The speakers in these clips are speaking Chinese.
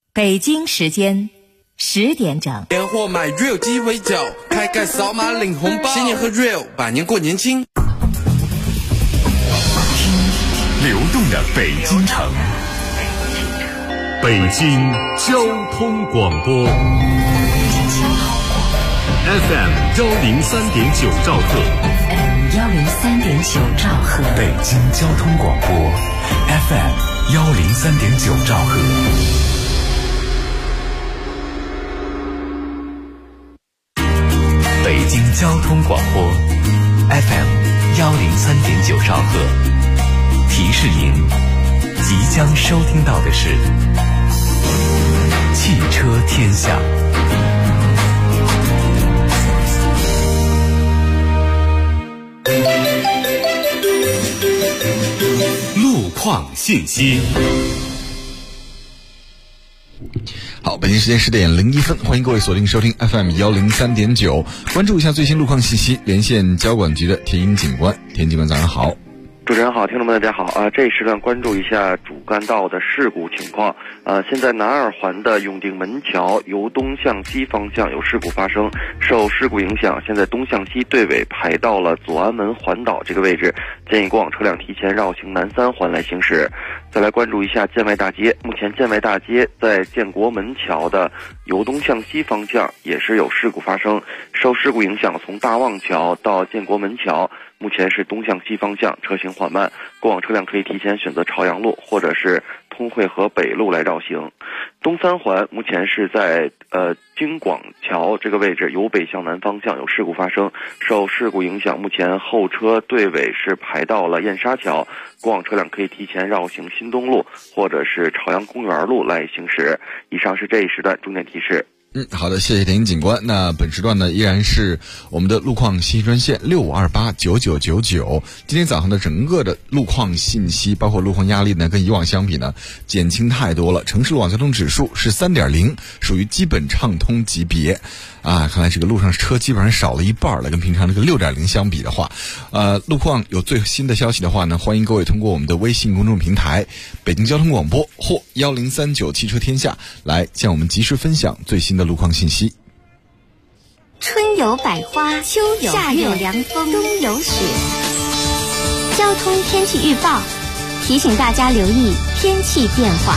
北京时间10点整， 年货买 Real 鸡尾酒，开盖扫码领红包，新年喝 Real， 百年过年轻。 流动的北京城，北京交通广播 FM 103.9兆赫 103.9兆赫， 北京交通广播 FM 103.9兆赫。北京交通广播 FM 103.9兆赫，提示您即将收听到的是汽车天下。路况信息。 好，北京时间10点01分，欢迎各位锁定收听 FM 103.9，关注一下最新路况信息，连线交管局的田英警官。田警官早上好。 主持人好，听众们大家好这一时段关注一下主干道的事故情况。现在南二环的永定门桥由东向西方向有事故发生，受事故影响，现在东向西队尾排到了左安门环岛这个位置，建议过往车辆提前绕行南三环来行驶。再来关注一下建外大街，目前建外大街在建国门桥的由东向西方向也是有事故发生，受事故影响，从大望桥到建国门桥目前是东向西方向车行缓慢，过往车辆可以提前选择朝阳路或者是通惠河北路来绕行。东三环目前是在京广桥这个位置由北向南方向有事故发生，受事故影响，目前后车队尾是排到了燕莎桥，过往车辆可以提前绕行新东路或者是朝阳公园路来行驶。以上是这一时段重点提示。 好的，谢谢田英警官。那本时段呢，依然是我们的路况信息专线65289999。今天早上的整个的路况信息，包括路况压力呢，跟以往相比呢，减轻太多了。城市路网交通指数是3.0，属于基本畅通级别。看来这个路上车基本上少了一半了，跟平常这个6.0相比的话，路况有最新的消息的话呢，欢迎各位通过我们的微信公众平台北京交通广播或1039汽车天下来向我们及时分享最新的路况信息。 春有百花，秋有夏有凉风，冬有雪。交通天气预报提醒大家留意天气变化。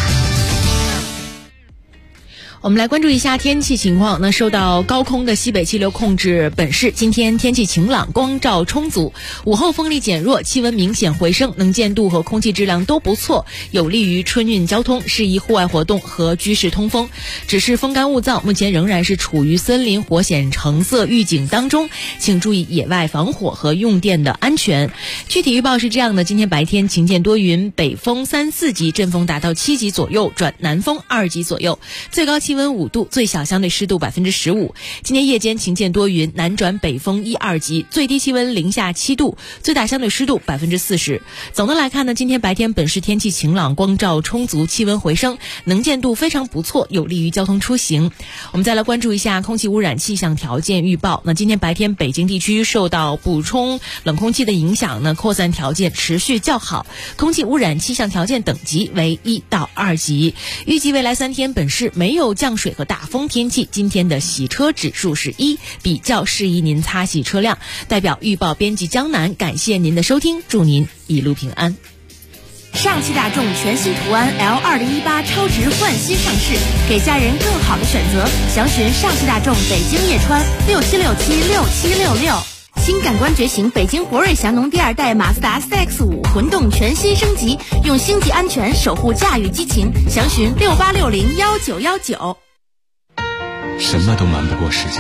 我们来关注一下天气情况。那受到高空的西北气流控制本市，今天天气晴朗，光照充足，午后风力减弱，气温明显回升，能见度和空气质量都不错，有利于春运交通，适宜户外活动和居室通风。只是风干物燥，目前仍然是处于森林火险橙色预警当中，请注意野外防火和用电的安全。具体预报是这样的：今天白天晴见多云，北风3、4级，阵风达到7级左右，转南风2级左右，最高气温5度，最小相对湿度15%。今天夜间晴见多云，南转北风1、2级，最低气温零下7度，最大相对湿度40%。总的来看呢，今天白天本市天气晴朗，光照充足，气温回升，能见度非常不错，有利于交通出行。我们再来关注一下空气污染气象条件预报。那今天白天北京地区受到补充冷空气的影响呢，扩散条件持续较好，空气污染气象条件等级为1到2级。预计未来3天本市没有降水和大风天气，今天的洗车指数是1，比较适宜您擦洗车辆。代表预报编辑江南，感谢您的收听，祝您一路平安。 上汽大众全新途安 L2018 超值焕新上市，给家人更好的选择。详询上汽大众北京叶川67676766。新感官觉醒，北京博瑞祥农第2代马自达 CX-5 混动全新升级，用星级安全守护驾驭激情。详询68601919。 什么都瞒不过时间，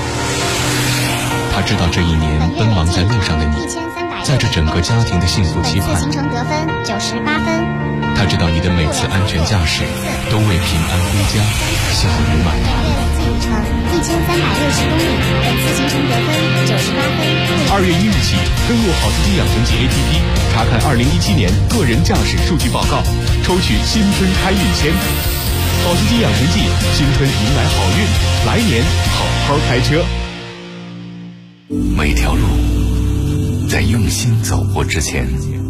他知道这一年奔忙在路上的你，在这整个家庭的幸福期盼。 行程得分98分。 他知道你的每次安全驾驶都为平安归家笑语满堂。 1360公里，本次行程得分98分。 2月1日起，登录好司机养成记 APP， 查看2017年个人驾驶数据报告，抽取新春开运签。好司机养成记，新春迎来好运，来年好好开车。 每条路在用心走过之前，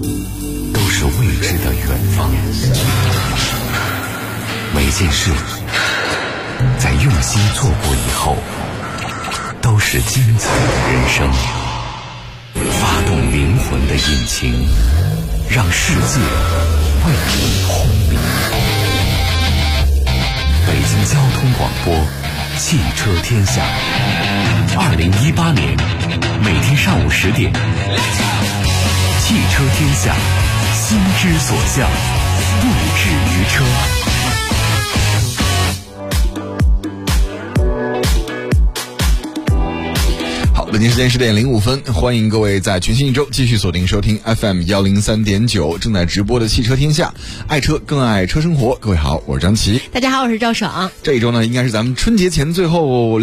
都是未知的远方。每件事在用心做过以后，都是精彩的人生。发动灵魂的引擎，让世界为你轰鸣。北京交通广播，汽车天下。2018年，每天上午10点，汽车天下，心之所向，不止于车。 北京时间10点05分，欢迎各位在全新一周继续锁定收听 FM 103.9，正在直播的汽车天下，爱车更爱车生活。各位好，我是张琪。 大家好，我是赵爽。 这一周呢，应该是咱们春节前最后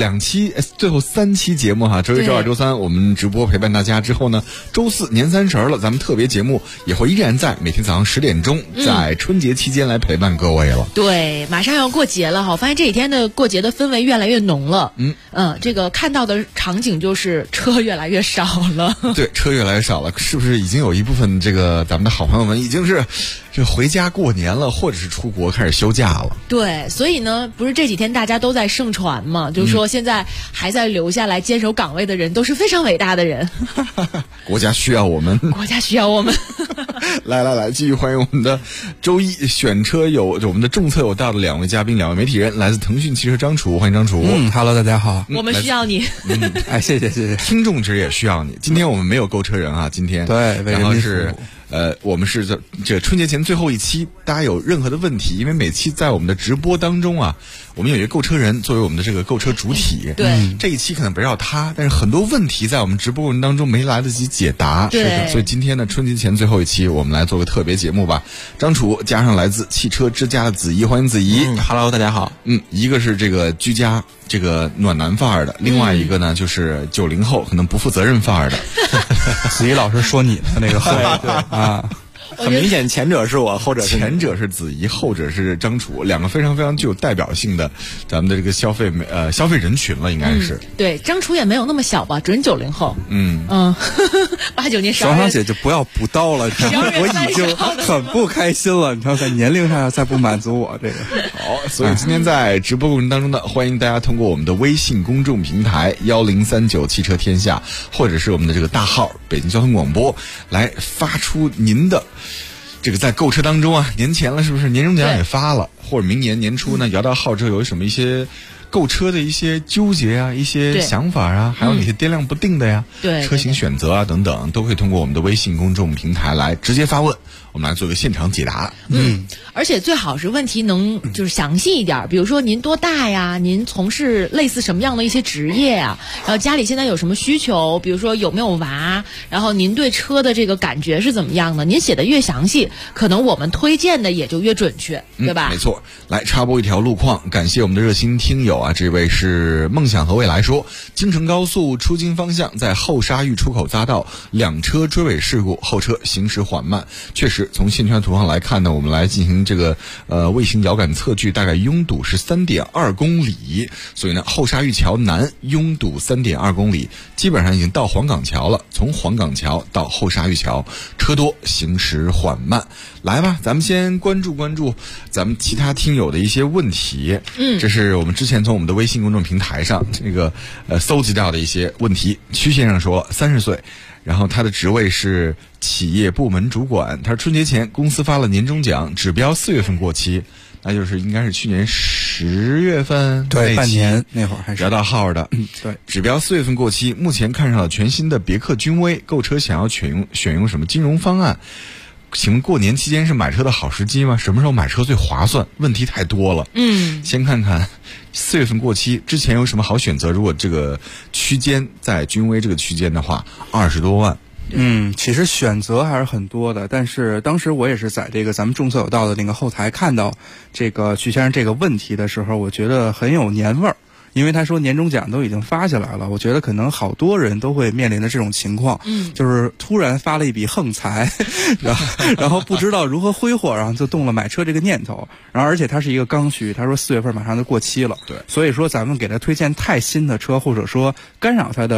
3期节目哈。周一、周二、周三我们直播陪伴大家之后呢，周四年30了，咱们特别节目也会依然在每天早上10点钟，在春节期间来陪伴各位了。 对，马上要过节了哈，我发现这几天的过节的氛围越来越浓了。这个看到的场景就是车越来越少了。 对，车越来越少了，是不是已经有一部分咱们的好朋友们已经是回家过年了，或者是出国开始休假了？ 对，所以呢，不是这几天大家都在盛传嘛，就是说现在还在留下来坚守岗位的人都是非常伟大的人。 国家需要我们， 国家需要我们。 来，继续欢迎我们的周一选车我们的重策有道的2位嘉宾，2位媒体人，来自腾讯汽车张楚，欢迎张楚。 Hello， 大家好。 我们需要你。 谢谢。 听众其实也需要你。今天我们没有购车人啊，今天对， 然后是我们是这春节前最后一期，大家有任何的问题，因为每期在我们的直播当中啊，我们有一个购车人作为我们的这个购车主体。 对， 这一期可能围绕他，但是很多问题在我们直播过程当中没来得及解答。 对， 是的，所以今天呢，春节前最后一期，我们来做个特别节目吧。张楚加上来自汽车之家的子怡，欢迎子怡。 Hello， 大家好。 一个是这个居家这个暖男范儿的，另外一个呢就是90后可能不负责任范儿的。 子怡老师说你的那个对啊。 很明显，前者是我，后者是前者是子怡，后者是张楚，两个非常非常具有代表性的咱们的这个消费人群了，应该是。 对，张楚也没有那么小吧，准90后。89年12月。 爽爽姐就不要补刀了，我已经很不开心了，你知道，在年龄上再不满足我这个。 好，所以今天在直播过程当中呢，欢迎大家通过我们的微信公众平台1039汽车天下，或者是我们的这个大号北京交通广播，来发出您的。这个在购车当中啊，年前了是不是年终奖也发了，或者明年年初呢摇到号之后有什么一些购车的一些纠结啊，一些想法啊，还有哪些掂量不定的呀，车型选择啊等等，都可以通过我们的微信公众平台来直接发问，我们来做个现场解答。 而且最好是问题能就是详细一点，比如说您多大呀，您从事类似什么样的一些职业呀，然后家里现在有什么需求，比如说有没有娃，然后您对车的这个感觉是怎么样的，您写的越详细，可能我们推荐的也就越准确，对吧？ 没错。来插播一条路况，感谢我们的热心听友啊，这位是梦想和未来说，京承高速出京方向在后沙峪出口匝道2车追尾事故，后车行驶缓慢，确实从线圈图上来看呢，我们来进行这个卫星遥感测距，大概拥堵是3.2公里，所以呢后沙峪桥南拥堵3.2公里，基本上已经到黄岗桥了，从黄岗桥到后沙峪桥车多行驶缓慢。来吧，咱们先关注咱们其他听友的一些问题。这是我们之前从我们的微信公众平台上这个搜集到的一些问题。曲先生说30岁，然后他的职位是企业部门主管，他说春节前公司发了年终奖，指标4月份过期，那就是应该是去年10月份， 对，半年那会儿还是摇到号的。 对， 指标4月份过期，目前看上了全新的别克君威，购车想要选用什么金融方案？请问过年期间是买车的好时机吗？什么时候买车最划算？问题太多了。先看看4月份过期之前有什么好选择。如果这个区间在君威这个区间的话，20多万。 其实选择还是很多的，但是当时我也是在这个咱们众策有道的那个后台看到这个曲先生这个问题的时候，我觉得很有年味儿。因为他说年终奖都已经发下来了，我觉得可能好多人都会面临的这种情况，就是突然发了一笔横财，然后不知道如何挥霍，然后就动了买车这个念头。然后而且他是一个刚需，他说4月份马上就过期了， 对， 所以说咱们给他推荐太新的车，或者说干扰他的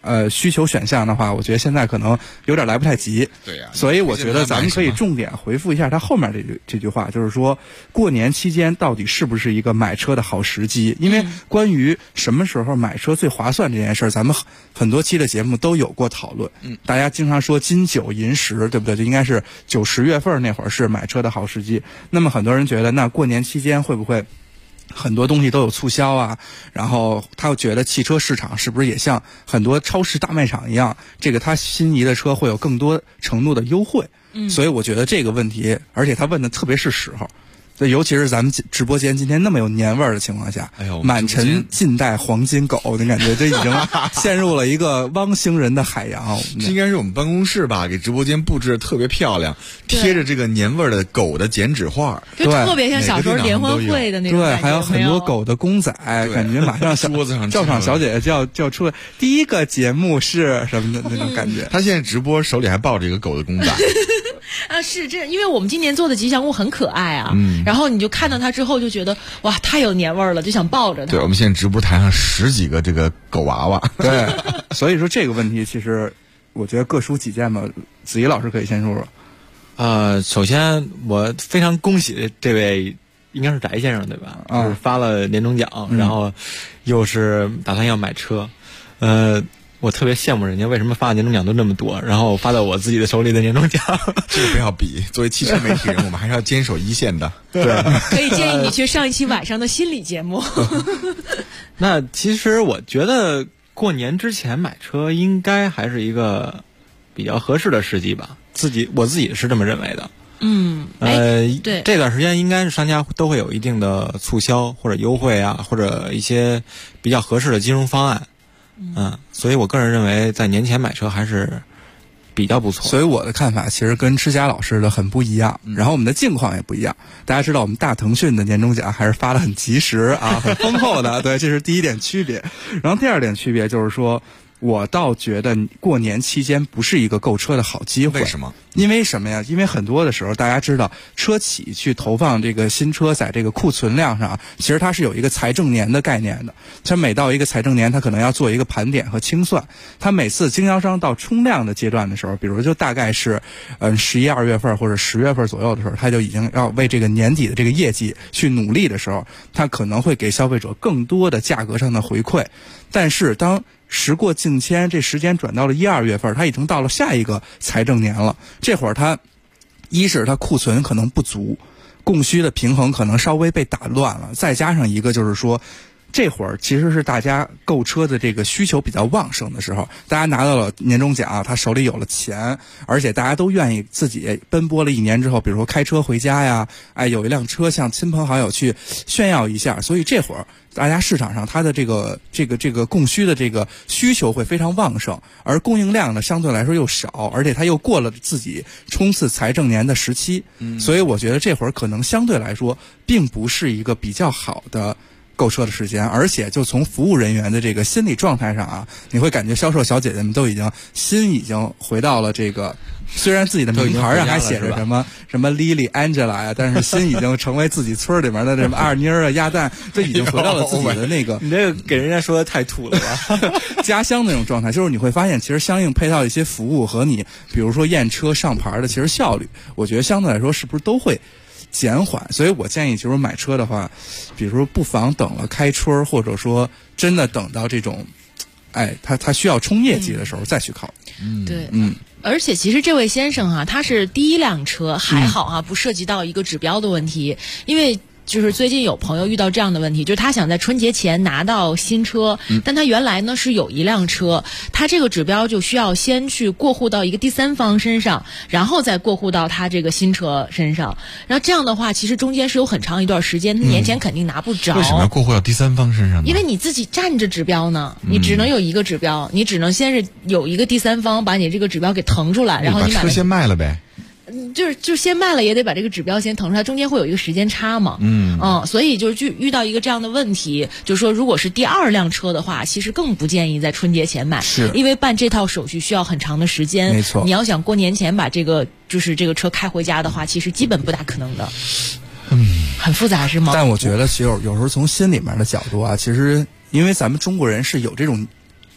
需求选项的话，我觉得现在可能有点来不太及。 对呀， 所以我觉得咱们可以重点回复一下他后面这句话，就是说过年期间到底是不是一个买车的好时机？因为关于什么时候买车最划算这件事儿，咱们很多期的节目都有过讨论。大家经常说金九银十，对不对？就应该是9、10月份那会儿是买车的好时机。那么很多人觉得，那过年期间会不会很多东西都有促销啊？然后他又觉得汽车市场是不是也像很多超市大卖场一样，这个他心仪的车会有更多程度的优惠？所以我觉得这个问题，而且他问的特别是时候。尤其是咱们直播间今天那么有年味儿的情况下，满城尽带黄金狗，你感觉这已经陷入了一个汪星人的海洋。 这应该是我们办公室吧，给直播间布置的特别漂亮，贴着这个年味儿的狗的剪纸画， 就特别像小时候联欢会的那种。 对，还有很多狗的公仔，感觉马上桌子上教场小姐姐就要出来。第一个节目是什么的那种感觉？ 他现在直播手里还抱着一个狗的公仔。 啊，是这，因为我们今年做的吉祥物很可爱啊，然后你就看到它之后就觉得哇，太有年味儿了，就想抱着它。 对，我们现在直播台上10几个这个狗娃娃。 对，所以说这个问题其实我觉得各抒己见吧。子怡老师可以先说说。 首先我非常恭喜这位应该是翟先生对吧？就是发了年终奖，然后又是打算要买车，我特别羡慕人家为什么发的年终奖都那么多，然后发到我自己的手里的年终奖。 这个不要比，作为汽车媒体人，我们还是要坚守一线的。 对， 可以建议你去上一期晚上的心理节目。 那其实我觉得过年之前买车应该还是一个比较合适的时机吧，我自己是这么认为的。 对， 这段时间应该是商家都会有一定的促销或者优惠啊，或者一些比较合适的金融方案。所以我个人认为在年前买车还是比较不错。 所以我的看法其实跟吃家老师的很不一样，然后我们的境况也不一样。大家知道我们大腾讯的年终奖还是发得很及时啊，很丰厚的。对，这是第一点区别。然后第二点区别就是说，我倒觉得过年期间不是一个购车的好机会。 为什么？ 因为什么呀？因为很多的时候大家知道，车企去投放这个新车在这个库存量上，其实它是有一个财政年的概念的。它每到一个财政年，它可能要做一个盘点和清算。它每次经销商到冲量的阶段的时候，比如就大概是11、2月份或者10月份左右的时候，它就已经要为这个年底的这个业绩去努力的时候，它可能会给消费者更多的价格上的回馈。但是当时过境迁，这时间转到了1、2月份，它已经到了下一个财政年了。这会儿它一是它库存可能不足，供需的平衡可能稍微被打乱了，再加上一个就是说，这会儿其实是大家购车的这个需求比较旺盛的时候，大家拿到了年终奖，他手里有了钱，而且大家都愿意自己奔波了1年之后，比如说开车回家呀，有一辆车向亲朋好友去炫耀一下，所以这会儿大家市场上它的这个供需的这个需求会非常旺盛，而供应量呢相对来说又少，而且它又过了自己冲刺财政年的时期，所以我觉得这会儿可能相对来说并不是一个比较好的购车的时间，而且就从服务人员的这个心理状态上啊，你会感觉销售小姐姐们都已经回到了这个，虽然自己的名牌上还写着什么Lily Angela 呀，但是心已经成为自己村里面的什么二妮儿啊、鸭蛋，这已经回到了自己的那个。 你这个给人家说的太土了吧？ 家乡那种状态，就是你会发现，其实相应配套一些服务和你，比如说验车上牌的，其实效率，我觉得相对来说是不是都会减缓。所以我建议，就是买车的话，比如说不妨等了开春，或者说真的等到这种，他需要冲业绩的时候再去考虑。 对，而且其实这位先生啊，他是第一辆车，还好啊，不涉及到一个指标的问题，因为就是最近有朋友遇到这样的问题，就是他想在春节前拿到新车，但他原来呢是有一辆车，他这个指标就需要先去过户到一个第三方身上，然后再过户到他这个新车身上，然后这样的话其实中间是有很长一段时间，年前肯定拿不着。 为什么要过户到第三方身上呢？ 因为你自己占着指标呢，你只能有一个指标，你只能先是有一个第三方把你这个指标给腾出来，然后你把车先卖了呗。 就先卖了也得把这个指标先腾出来，中间会有一个时间差嘛。所以就遇到一个这样的问题，就是说如果是第二辆车的话，其实更不建议在春节前买， 是因为办这套手续需要很长的时间。 没错， 你要想过年前把这个车开回家的话，其实基本不大可能的。很复杂是吗？ 但我觉得其实有时候从心里面的角度啊，其实因为咱们中国人是有这种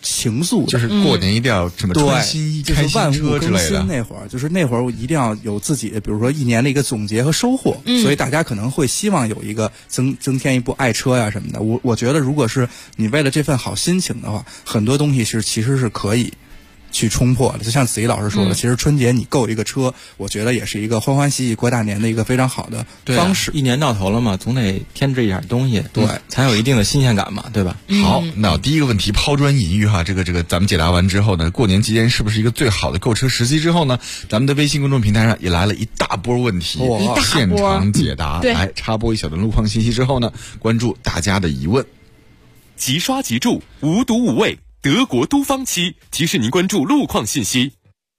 情愫的， 就是过年一定要什么穿新衣、开新车之类的。 那会儿就是那会儿，我一定要有自己，比如说一年的一个总结和收获，所以大家可能会希望有一个增添一部爱车呀什么的。我觉得，如果是你为了这份好心情的话，很多东西其实是可以去冲破的。就像子怡老师说的，其实春节你购一个车，我觉得也是一个欢欢喜喜过大年的一个非常好的方式。 一年到头了嘛，总得添置一点东西，对，才有一定的新鲜感嘛，对吧？ 好，那第一个问题抛砖引玉哈，这个咱们解答完之后呢，过年期间是不是一个最好的购车时机？之后呢，咱们的微信公众平台上也来了一大波问题，现场解答。来插播一小段路况信息之后呢，关注大家的疑问。 即刷即住，无毒无味。德国都方漆提示您关注路况信息。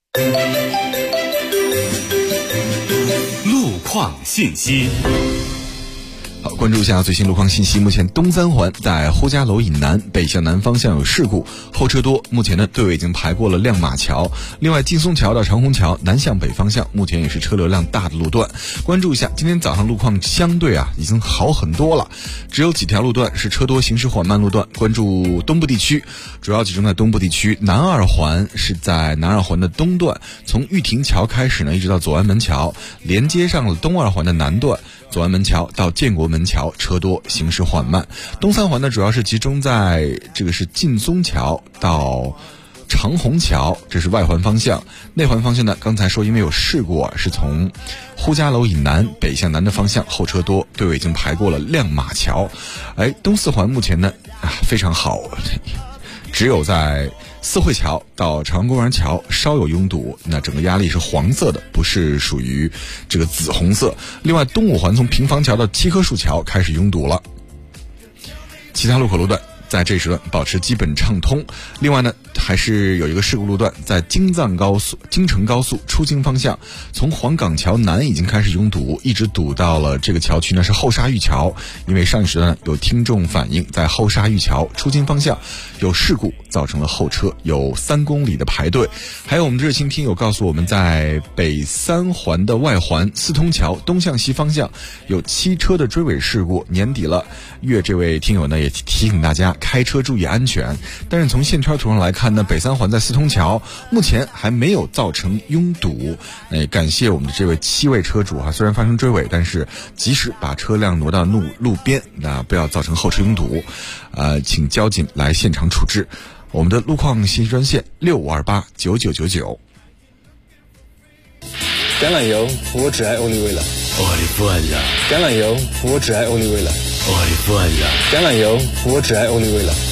路况信息。 好，关注一下最新路况信息。目前东三环在呼家楼以南北向南方向有事故，后车多。目前呢，队伍已经排过了亮马桥。另外，劲松桥到长虹桥南向北方向，目前也是车流量大的路段。关注一下，今天早上路况相对已经好很多了，只有几条路段是车多行驶缓慢路段。关注东部地区，主要集中在东部地区。南二环是在南二环的东段，从玉亭桥开始呢，一直到左安门桥，连接上了东二环的南段。左安门桥到建国门桥车多，行驶缓慢。东三环呢，主要是集中在这个是劲松桥到长虹桥，这是外环方向。内环方向呢，刚才说因为有事故是从呼家楼以南北向南的方向后车多，队伍已经排过了亮马桥。东四环目前呢非常好，只有在四惠桥到朝阳公园桥稍有拥堵，那整个压力是黄色的，不是属于这个紫红色。另外，东五环从平房桥到七棵树桥开始拥堵了，其他路口路段在这时段保持基本畅通。另外呢，还是有一个事故路段，在京藏高速京承高速出京方向，从黄岗桥南已经开始拥堵，一直堵到了这个桥区呢是后沙峪桥。因为上一时段有听众反映，在后沙峪桥出京方向有事故，造成了后车有3公里的排队。还有我们的热心听友告诉我们，在北三环的外环四通桥东向西方向有汽车的追尾事故。年底了，这位听友呢也提醒大家开车注意安全。但是从线圈图上来看呢，北三环在四通桥目前还没有造成拥堵。那也感谢我们的这位7位车主虽然发生追尾，但是及时把车辆挪到路边，那不要造成后车拥堵。请交警来现场处置。我们的路况信息专线65289999。 橄榄油，我只爱 Olive 了。橄榄油，我只爱 Olive 了。橄榄油，我只爱 Olive 了。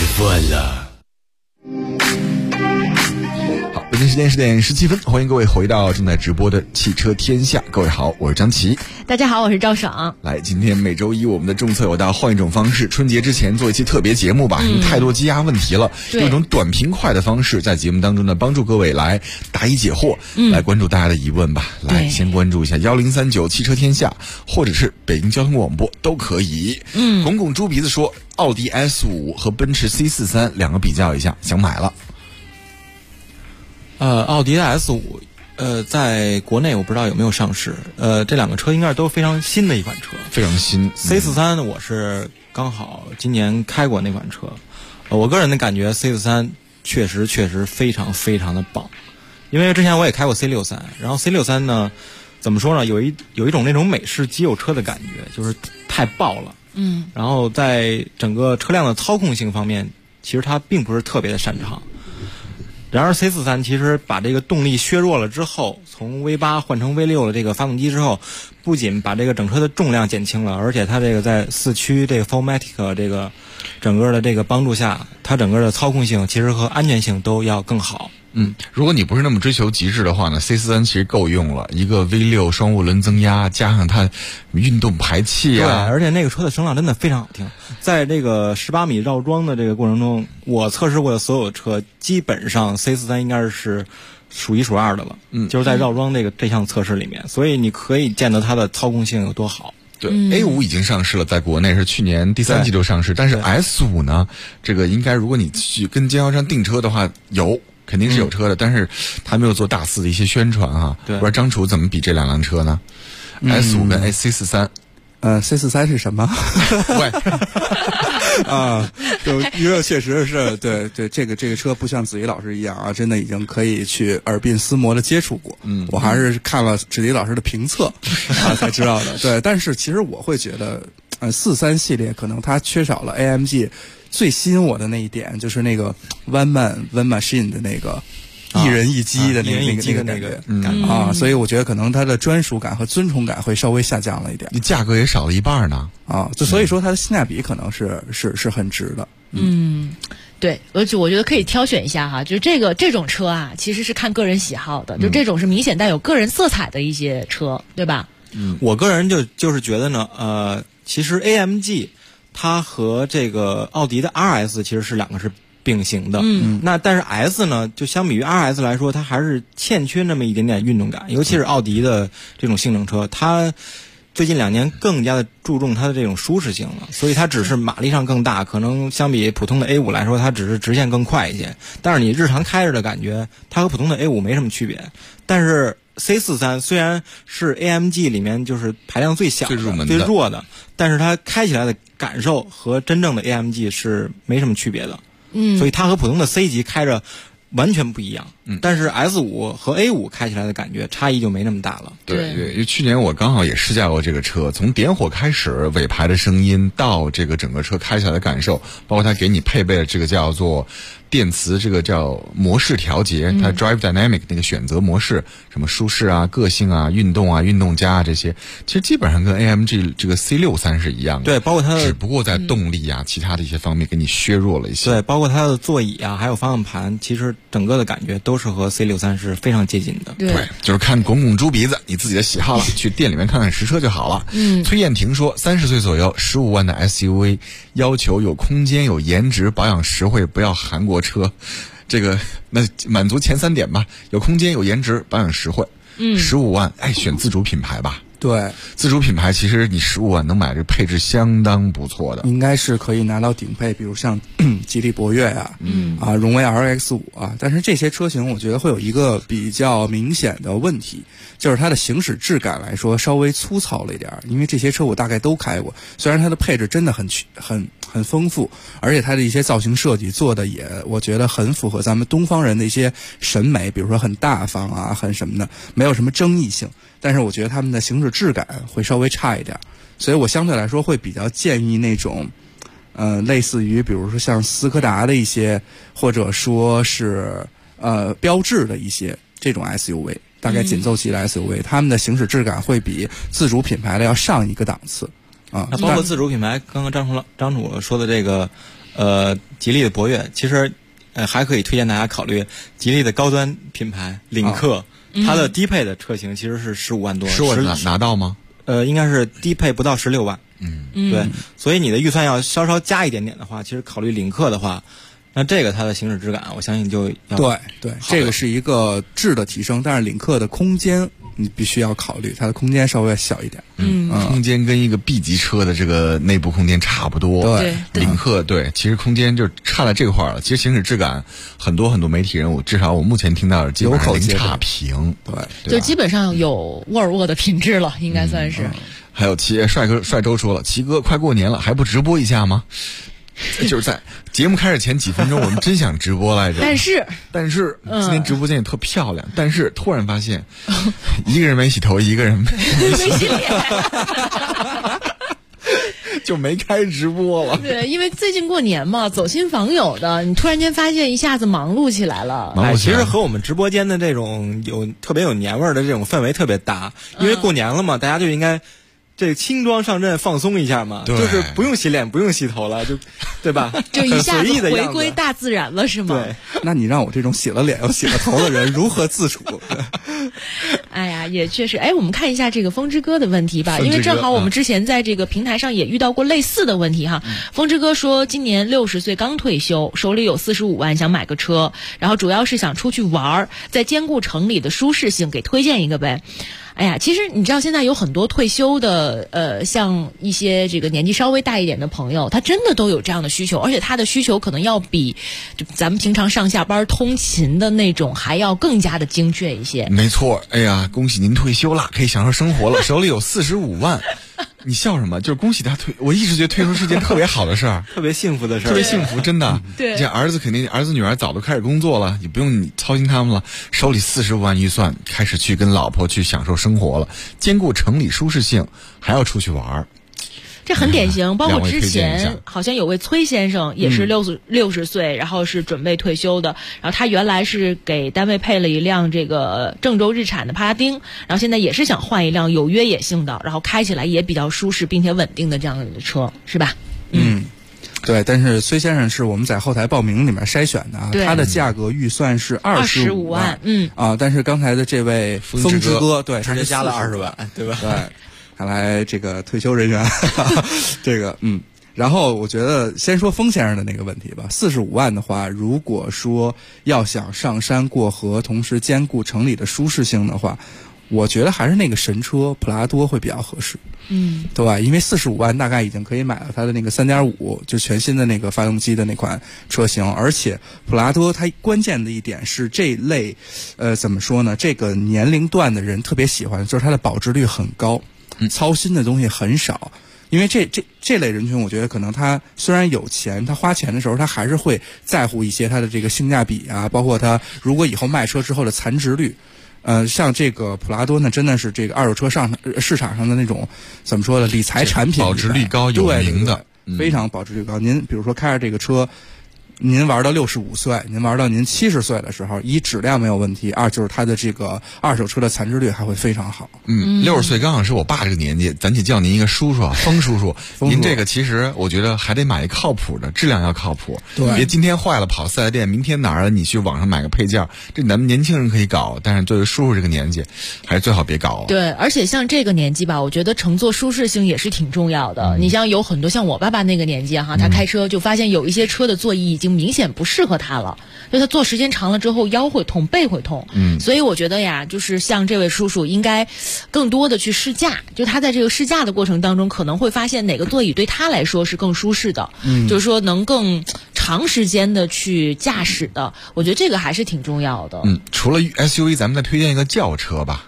好，北京时间10点17分，欢迎各位回到正在直播的汽车天下。各位好，我是张琪。 大家好，我是赵爽。 来，今天每周一我们的政策有道换一种方式，春节之前做一期特别节目吧，因为太多积压问题了，用一种短平快的方式，在节目当中呢，帮助各位来答疑解惑，来关注大家的疑问吧。来，先关注一下1039汽车天下，或者是北京交通广播都可以。拱拱猪鼻子说，奥迪 S5 和奔驰 C43两个比较一下，想买了。 奥迪的 S5。在国内我不知道有没有上市。这两个车应该是都非常新的一款车， 非常新。 C43 我是刚好今年开过那款车，我个人的感觉 C43 确实非常非常的棒。因为之前我也开过 C63， 然后 C63 呢，怎么说呢，有一种那种美式肌肉车的感觉，就是太爆了。然后在整个车辆的操控性方面，其实它并不是特别的擅长。然而 C43 其实把这个动力削弱了之后，从 V8 换成 V6 的这个发动机之后，不仅把这个整车的重量减轻了，而且它这个在4驱这个 4MATIC 这个整个的这个帮助下，它整个的操控性其实和安全性都要更好。 如果你不是那么追求极致的话呢， C43 其实够用了，一个 V6 双涡轮增压，加上它运动排气对，而且那个车的声浪真的非常好听。在这个18米绕桩的这个过程中，我测试过的所有的车，基本上 C43 应该是数1数2的了。就是在绕桩这项测试里面，所以你可以见得它的操控性有多好。 对，A5 已经上市了，在国内是去年第3季度上市，但是 S5 呢，这个应该如果你去跟经销商订车的话，肯定是有车的，但是他没有做大肆的一些宣传哈。不知道张楚怎么比这两辆车呢？ S5 跟 C43 C43是什么？ 喂， 因为确实是对，这个车不像子怡老师一样啊，真的已经可以去耳鬓厮磨的接触过。我还是看了子怡老师的评测才知道的。对，但是其实我会觉得，43系列可能它缺少了 AMG 最吸引我的那一点，就是那个 One Machine 的那个。一人一机的那个感觉啊，所以我觉得可能它的专属感和尊崇感会稍微下降了一点。 你价格也少了一半呢啊，就所以说它的性价比可能是很值的。 对，而且我觉得可以挑选一下哈，就是这种车啊，其实是看个人喜好的，就这种是明显带有个人色彩的一些车，对吧？ 我个人就是觉得呢，其实 AMG 它和这个奥迪的 RS 其实是两个是并行的，那但是 S 呢，就相比于 RS 来说，它还是欠缺那么一点点运动感，尤其是奥迪的这种性能车，它最近2年更加的注重它的这种舒适性了，所以它只是马力上更大，可能相比普通的 A5 来说，它只是直线更快一些，但是你日常开着的感觉，它和普通的 A5 没什么区别。但是 C43 虽然是 AMG 里面就是排量最小的、最弱的，但是它开起来的感受和真正的 AMG 是没什么区别的。所以它和普通的 C 级开着完全不一样。但是 S5 和 A5 开起来的感觉差异就没那么大了。 对，因为去年我刚好也试驾过这个车，从点火开始，尾排的声音到这个整个车开起来的感受，包括它给你配备的这个叫做电磁，这个叫模式调节，它 Drive Dynamic 那个选择模式，什么舒适啊、个性啊、运动啊、运动加啊这些，其实基本上跟 AMG 这个 C63 是一样的。 对，包括它的， 只不过在动力啊、其他的一些方面给你削弱了一些。 对，包括它的座椅啊，还有方向盘，其实整个的感觉都是和 C63 是非常接近的。 对， 就是看拱拱猪鼻子，你自己的喜好了，去店里面看看实车就好了。崔艳婷说，30岁左右，15万的 SUV， 要求有空间、有颜值、保养实惠，不要韩国车。这个那满足前3点吧，有空间、有颜值、保养实惠。15万，选自主品牌吧。 对， 自主品牌其实你15万能买这配置相当不错的， 应该是可以拿到顶配，比如像吉利博越啊，荣威 RX5 啊。但是这些车型我觉得会有一个比较明显的问题，就是它的行驶质感来说稍微粗糙了一点，因为这些车我大概都开过，虽然它的配置真的很丰富，而且它的一些造型设计做的也我觉得很符合咱们东方人的一些审美，比如说很大方啊，很什么的，没有什么争议性。但是我觉得他们的行驶质感会稍微差一点，所以我相对来说会比较建议那种类似于比如说像斯柯达的一些，或者说是标致的一些这种 SUV， 大概紧凑级的 SUV， 他们的行驶质感会比自主品牌的要上一个档次啊。 那包括自主品牌，刚刚张主说的这个吉利的博越，其实还可以推荐大家考虑吉利的高端品牌领克。它的低配的车型其实是15万多 ，15万拿到吗？ 应该是低配不到16万。对，所以你的预算要稍稍加一点点的话，其实考虑领克的话，那这个它的行驶质感，我相信就要对，这个是一个质的提升，但是领克的空间你必须要考虑，它的空间稍微小一点。 空间跟一个 B 级车的这个内部空间差不多。 对， 领克其实空间就差在这块儿了。其实行驶质感，很多媒体人物，至少我目前听到的基本上零差评。对， 就基本上有沃尔沃的品质了，应该算是。 还有帅周说了，齐哥快过年了，还不直播一下吗？就是在节目开始前几分钟，我们真想直播来着。但是今天直播间也特漂亮，但是突然发现，一个人没洗头，一个人没洗脸，就没开直播了。 对，因为最近过年嘛，走亲访友的，你突然间发现一下子忙碌起来了。 其实和我们直播间的这种特别有年味儿的这种氛围特别搭，因为过年了嘛，大家就应该这轻装上阵放松一下嘛，就是不用洗脸不用洗头了，就对吧？ 就一下子回归大自然了是吗？ 对， 那你让我这种洗了脸又洗了头的人如何自处？ 哎呀，也确实。我们看一下这个风之歌的问题吧，因为正好我们之前在这个平台上也遇到过类似的问题哈。风之歌说今年60岁刚退休，手里有45万想买个车，然后主要是想出去玩，在兼顾城里的舒适性，给推荐一个呗。哎呀，其实你知道现在有很多退休的像一些这个年纪稍微大一点的朋友，他真的都有这样的需求，而且他的需求可能要比就咱们平常上下班通勤的那种还要更加的精确一些。 没错，哎呀，恭喜您退休了，可以享受生活了，手里有45万。 你笑什么？就是恭喜他我一直觉得退休是件特别好的事儿， 特别幸福的事儿， 特别幸福，真的。 对， 这儿子女儿早都开始工作了，也不用你操心他们了，手里45万预算，开始去跟老婆去享受生活了，兼顾城里舒适性，还要出去玩。 这很典型，包括之前好像有位崔先生也是60岁，然后是准备退休的，然后他原来是给单位配了一辆这个郑州日产的帕拉丁，然后现在也是想换一辆有越野性的，然后开起来也比较舒适并且稳定的这样的车，是吧？ 对，但是崔先生是我们在后台报名里面筛选的啊，他的价格预算是25万，但是刚才的这位风之歌，对， 直接加了20万，对吧？ 对。看来这个退休人员，这个然后我觉得先说风先生的那个问题吧。45万的话，如果说要想上山过河，同时兼顾城里的舒适性的话，我觉得还是那个神车普拉多会比较合适。对吧？因为45万大概已经可以买了它的那个3.5，就全新的那个发动机的那款车型，而且普拉多它关键的一点是这类，怎么说呢？这个年龄段的人特别喜欢，就是它的保值率很高。操心的东西很少，因为这类人群，我觉得可能他虽然有钱，他花钱的时候他还是会在乎一些他的这个性价比啊，包括他如果以后卖车之后的残值率。像这个普拉多呢，真的是这个二手车市场上的那种怎么说呢？理财产品保值率高，有名的， 非常保值率高。您比如说开着这个车。您玩到65岁，您玩到您70岁的时候，一质量没有问题，二就是它的这个二手车的残值率还会非常好。 60岁刚好是我爸这个年纪，咱且叫您一个叔叔啊，风叔叔。您这个其实我觉得还得买一靠谱的，质量要靠谱。 对， 别今天坏了跑4S店，明天哪儿了你去网上买个配件，这咱们年轻人可以搞，但是作为叔叔这个年纪，还是最好别搞。 对，而且像这个年纪吧，我觉得乘坐舒适性也是挺重要的。你像有很多像我爸爸那个年纪哈，他开车就发现有一些车的座椅已经明显不适合他了，就他坐时间长了之后腰会痛，背会痛。所以我觉得呀，就是像这位叔叔应该更多的去试驾，就他在这个试驾的过程当中，可能会发现哪个座椅对他来说是更舒适的，就是说能更长时间的去驾驶的。我觉得这个还是挺重要的。 除了 SUV， 咱们再推荐一个轿车吧。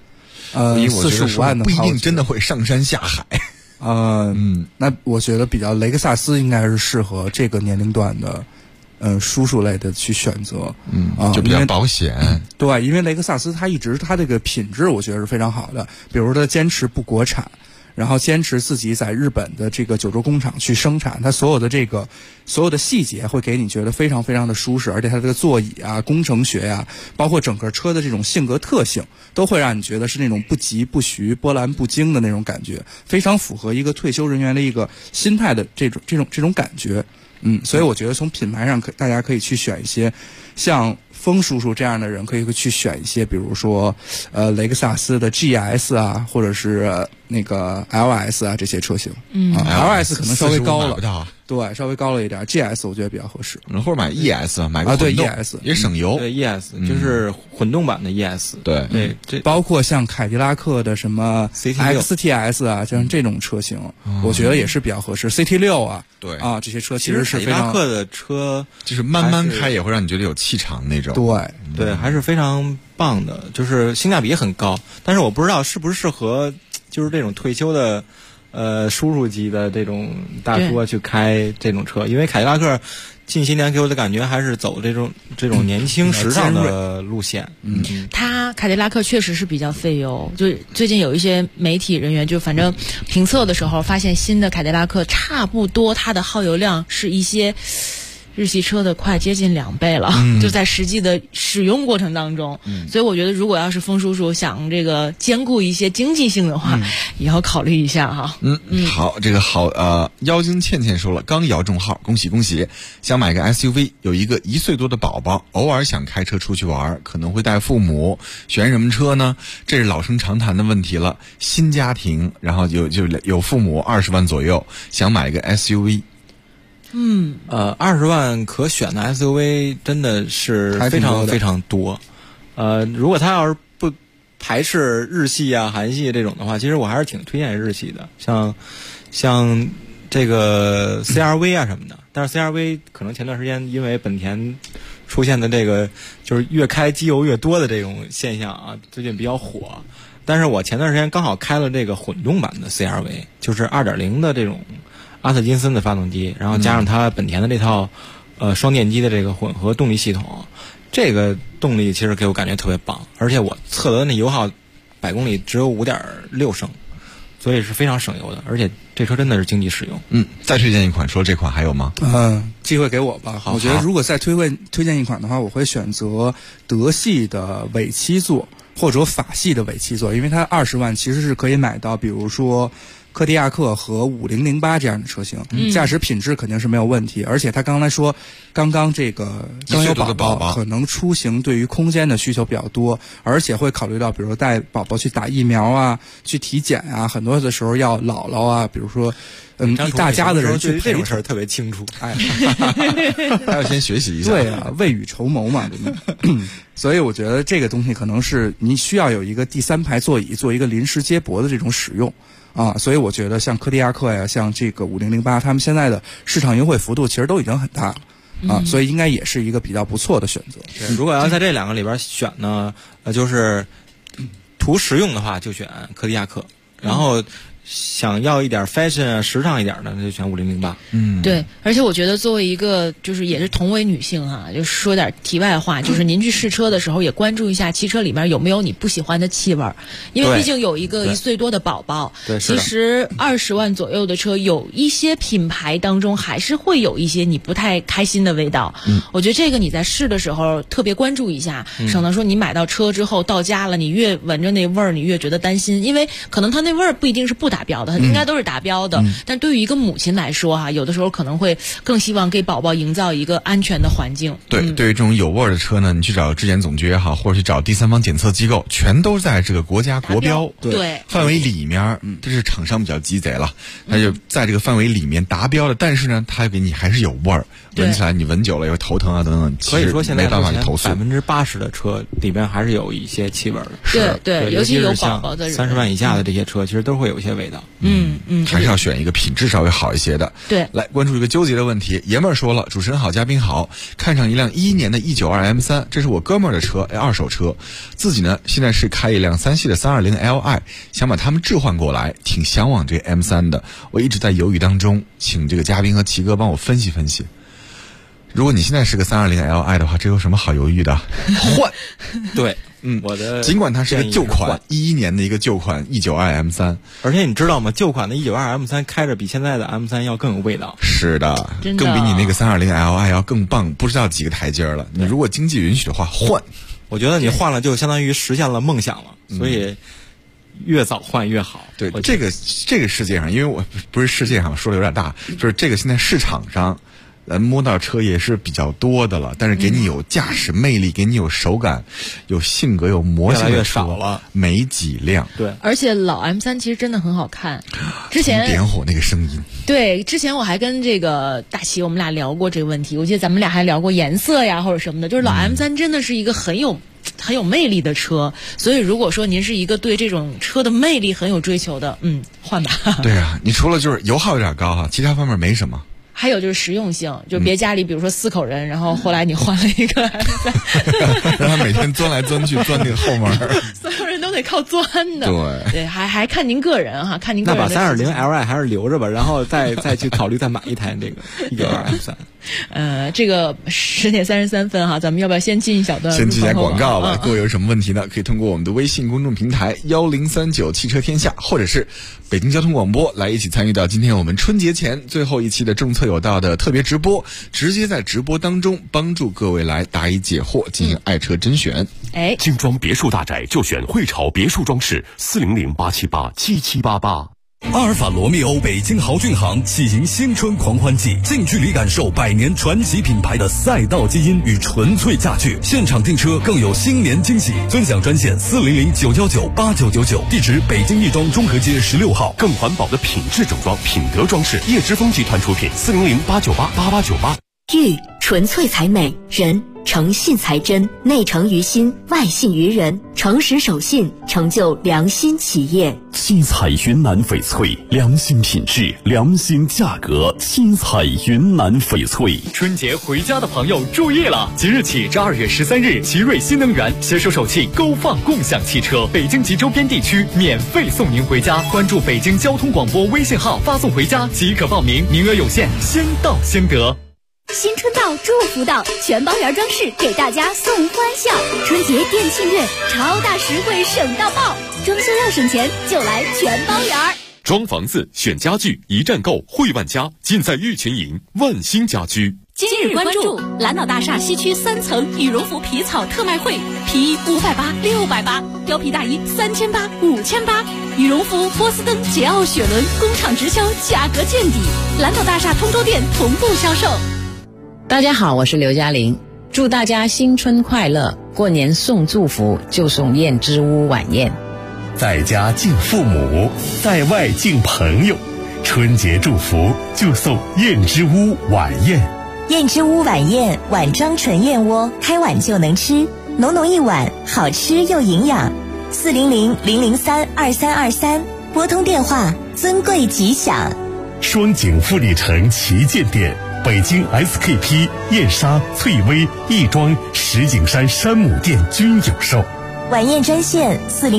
45万的不一定真的会上山下海。 那我觉得比较雷克萨斯应该是适合这个年龄段的。叔叔类的去选择， 就比较保险。 对，因为雷克萨斯它一直它这个品质我觉得是非常好的，比如它坚持不国产，然后坚持自己在日本的这个九州工厂去生产，它所有的细节会给你觉得非常非常的舒适，而且它这个座椅啊、工程学啊，包括整个车的这种性格特性，都会让你觉得是那种不疾不徐、波澜不惊的那种感觉，非常符合一个退休人员的一个心态的这种感觉。所以我觉得从品牌上大家可以去选一些像风叔叔这样的人，可以去选一些，比如说雷克萨斯的 GS 啊，或者是那个 LS 啊这些车型。LS 可能稍微高了，对，稍微高了一点。GS 我觉得比较合适， 或者买 ES 买个混动 ES 也省油。 对 ES 就是混动版的 ES。 对， 这包括像凯迪拉克的什么 XTS 啊，像这种车型，我觉得也是比较合适。CT6 啊， 对啊，这些车其实是凯迪拉克的车， 就是慢慢开也会让你觉得有气场那种。 对，还是非常棒的，就是性价比很高。但是我不知道是不是适合就是这种退休的叔叔级的这种大叔去开这种车，因为凯迪拉克近些年给我的感觉还是走这种年轻时尚的路线。 凯迪拉克确实是比较费油，就最近有一些媒体人员就反正评测的时候发现，新的凯迪拉克差不多它的耗油量是一些日系车的快接近2倍了，就在实际的使用过程当中。所以我觉得如果要是风叔叔想这个兼顾一些经济性的话，也要考虑一下哈。 好，这个妖精倩倩说了，刚摇中号，恭喜恭喜！想买个 SUV， 有一个1岁多的宝宝，偶尔想开车出去玩，可能会带父母，选什么车呢？这是老生常谈的问题了。新家庭，然后有父母20万左右，想买个 SUV。 20万可选的 SUV 真的是非常非常多。如果他要是不排斥日系啊、韩系这种的话，其实我还是挺推荐日系的，像这个 CR-V 啊什么的。但是 CR-V 可能前段时间因为本田出现的这个就是越开机油越多的这种现象啊，最近比较火。 但是我前段时间刚好开了这个混动版的 CR-V， 就是 2.0 的这种阿特金森的发动机，然后加上它本田的这套双电机的这个混合动力系统，这个动力其实给我感觉特别棒，而且我测得那油耗100公里只有 5.6 升，所以是非常省油的，而且这车真的是经济实用。 再推荐一款，除了这款还有吗？ 机会给我吧。我觉得如果再推荐一款的话，我会选择德系的尾七座或者法系的尾七座，因为它20万其实是可以买到，比如说柯迪亚克和5008这样的车型，驾驶品质肯定是没有问题。而且他刚才说，刚这个刚有宝宝，可能出行对于空间的需求比较多，而且会考虑到，比如说带宝宝去打疫苗啊，去体检啊，很多的时候要姥姥啊，比如说一大家的人去陪， 这种事儿特别清楚。 还要先学习一下。 对啊，未雨绸缪嘛，对不对？所以我觉得这个东西可能是你需要有一个第3排座椅做一个临时接驳的这种使用。所以我觉得像柯迪亚克呀，像这个5008，他们现在的市场优惠幅度其实都已经很大了所以应该也是一个比较不错的选择。 如果要在这2个里边选呢，就是图实用的话就选柯迪亚克，然后想要一点 fashion 时尚一点的，那就选5008。 对，而且我觉得作为一个就是也是同为女性哈，就说点题外话，就是您去试车的时候也关注一下汽车里面有没有你不喜欢的气味，因为毕竟有一个1岁多的宝宝。 对， 其实20万左右的车，有一些品牌当中还是会有一些你不太开心的味道。我觉得这个你在试的时候特别关注一下，省得说你买到车之后到家了，你越闻着那味儿，你越觉得担心，因为可能它那味儿不一定是不达标的，它应该都是达标的。但对于一个母亲来说哈，有的时候可能会更希望给宝宝营造一个安全的环境。 对，对于这种有味儿的车呢，你去找质检总局也好，或者去找第三方检测机构，全都在这个国家国标范围里面。这是厂商比较鸡贼了，他就在这个范围里面达标了，但是呢，他给你还是有味儿，闻起来你闻久了也会头疼啊等等。 所以说现在没办法去投诉 ，80%的车里边还是有一些气味的。 对，尤其有宝宝的人 ，30万以下的这些车其实都会有一些味道。 还是要选一个品质稍微好一些的。 对， 来关注一个纠结的问题。爷们儿说了，主持人好，嘉宾好，看上一辆11年的192 M3，这是我哥们儿的车，二手车，自己呢现在是开一辆3系的320 Li， 想把他们置换过来，挺向往这 M3 的，我一直在犹豫当中，请这个嘉宾和齐哥帮我分析分析。如果你现在是个320 Li 的话，这有什么好犹豫的？换。 对。我的尽管它是个旧款，11年的一个旧款192 M3， 而且你知道吗？旧款的192 M3开着比现在的 M3 要更有味道。 是的，更比你那个320 Li 要更棒，不知道几个台阶了。你如果经济允许的话，换。 我觉得你换了就相当于实现了梦想了，所以越早换越好。 对，这个世界上，因为我不是世界上说的有点大，就是这个现在市场上。咱摸到车也是比较多的了，但是给你有驾驶魅力，给你有手感、有性格、有魔性的车越来越少了， 没几辆。 对， 而且老 M3 其实真的很好看。之前点火那个声音， 对，之前我还跟这个大齐我们俩聊过这个问题，我记得咱们俩还聊过颜色呀或者什么的，就是老 M3 真的是一个很有魅力的车，所以如果说您是一个对这种车的魅力很有追求的，换吧。 对啊，你除了就是油耗有点高哈，其他方面没什么。 还有就是实用性，就别家里比如说4口人，然后后来你换了一个 M3， 让他每天钻来钻去钻那个后门， 所有人都得靠钻的。对，还看您个人哈，看您个人。 那把320 Li 还是留着吧，然后再去考虑再买一台这个192 M3。 这个10点33分哈，咱们要不要先进一小段？ 先进一下广告吧。各位有什么问题呢？可以通过我们的微信公众平台1039汽车天下，或者是北京交通广播来一起参与到今天我们春节前最后一期的政策有道的特别直播，直接在直播当中帮助各位来答疑解惑，进行爱车甄选。 精装别墅大宅就选汇潮别墅装饰，400-878-7788。 阿尔法罗密欧北京豪骏行喜迎新春狂欢季，近距离感受100年传奇品牌的赛道基因与纯粹驾趣，现场订车更有新年惊喜，尊享专线400-919-8999，地址北京亦庄中和街16号。 更环保的品质整装，品德装饰，叶之峰集团出品，400-898-8898。 玉纯粹才美，人诚信才真，内诚于心，外信于人，诚实守信，成就良心企业。 七彩云南翡翠，良心品质，良心价格。七彩云南翡翠。 春节回家的朋友注意了，即日起至2月13日，奇瑞新能源携手首汽勾放共享汽车，北京及周边地区免费送您回家。关注北京交通广播微信号，发送回家即可报名，名额有限，先到先得。 新春到，祝福到，全包园装饰给大家送欢笑。春节店庆月，超大实惠省到爆，装修要省钱就来全包园。 装房子选家具，一站购惠万家，尽在玉群营万兴家居。 今日关注蓝岛大厦西区3层羽绒服皮草特卖会，皮衣580、680，貂皮大衣3800、5800，羽绒服、波司登、捷奥、雪伦工厂直销，价格见底。蓝岛大厦通州店同步销售。 大家好，我是刘嘉玲，祝大家新春快乐！过年送祝福就送燕之屋晚宴， 在家敬父母，在外敬朋友，春节祝福就送燕之屋晚宴。 燕之屋晚宴，碗装纯燕窝，开碗就能吃，浓浓一碗，好吃又营养。400-003-2323，拨通电话，尊贵吉祥。 双井富力城旗舰店，北京 SKP、燕莎、翠微、亦庄、石景山山姆店均有售。 晚宴专线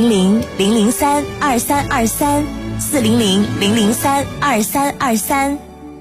400-003-2323，400-003-2323。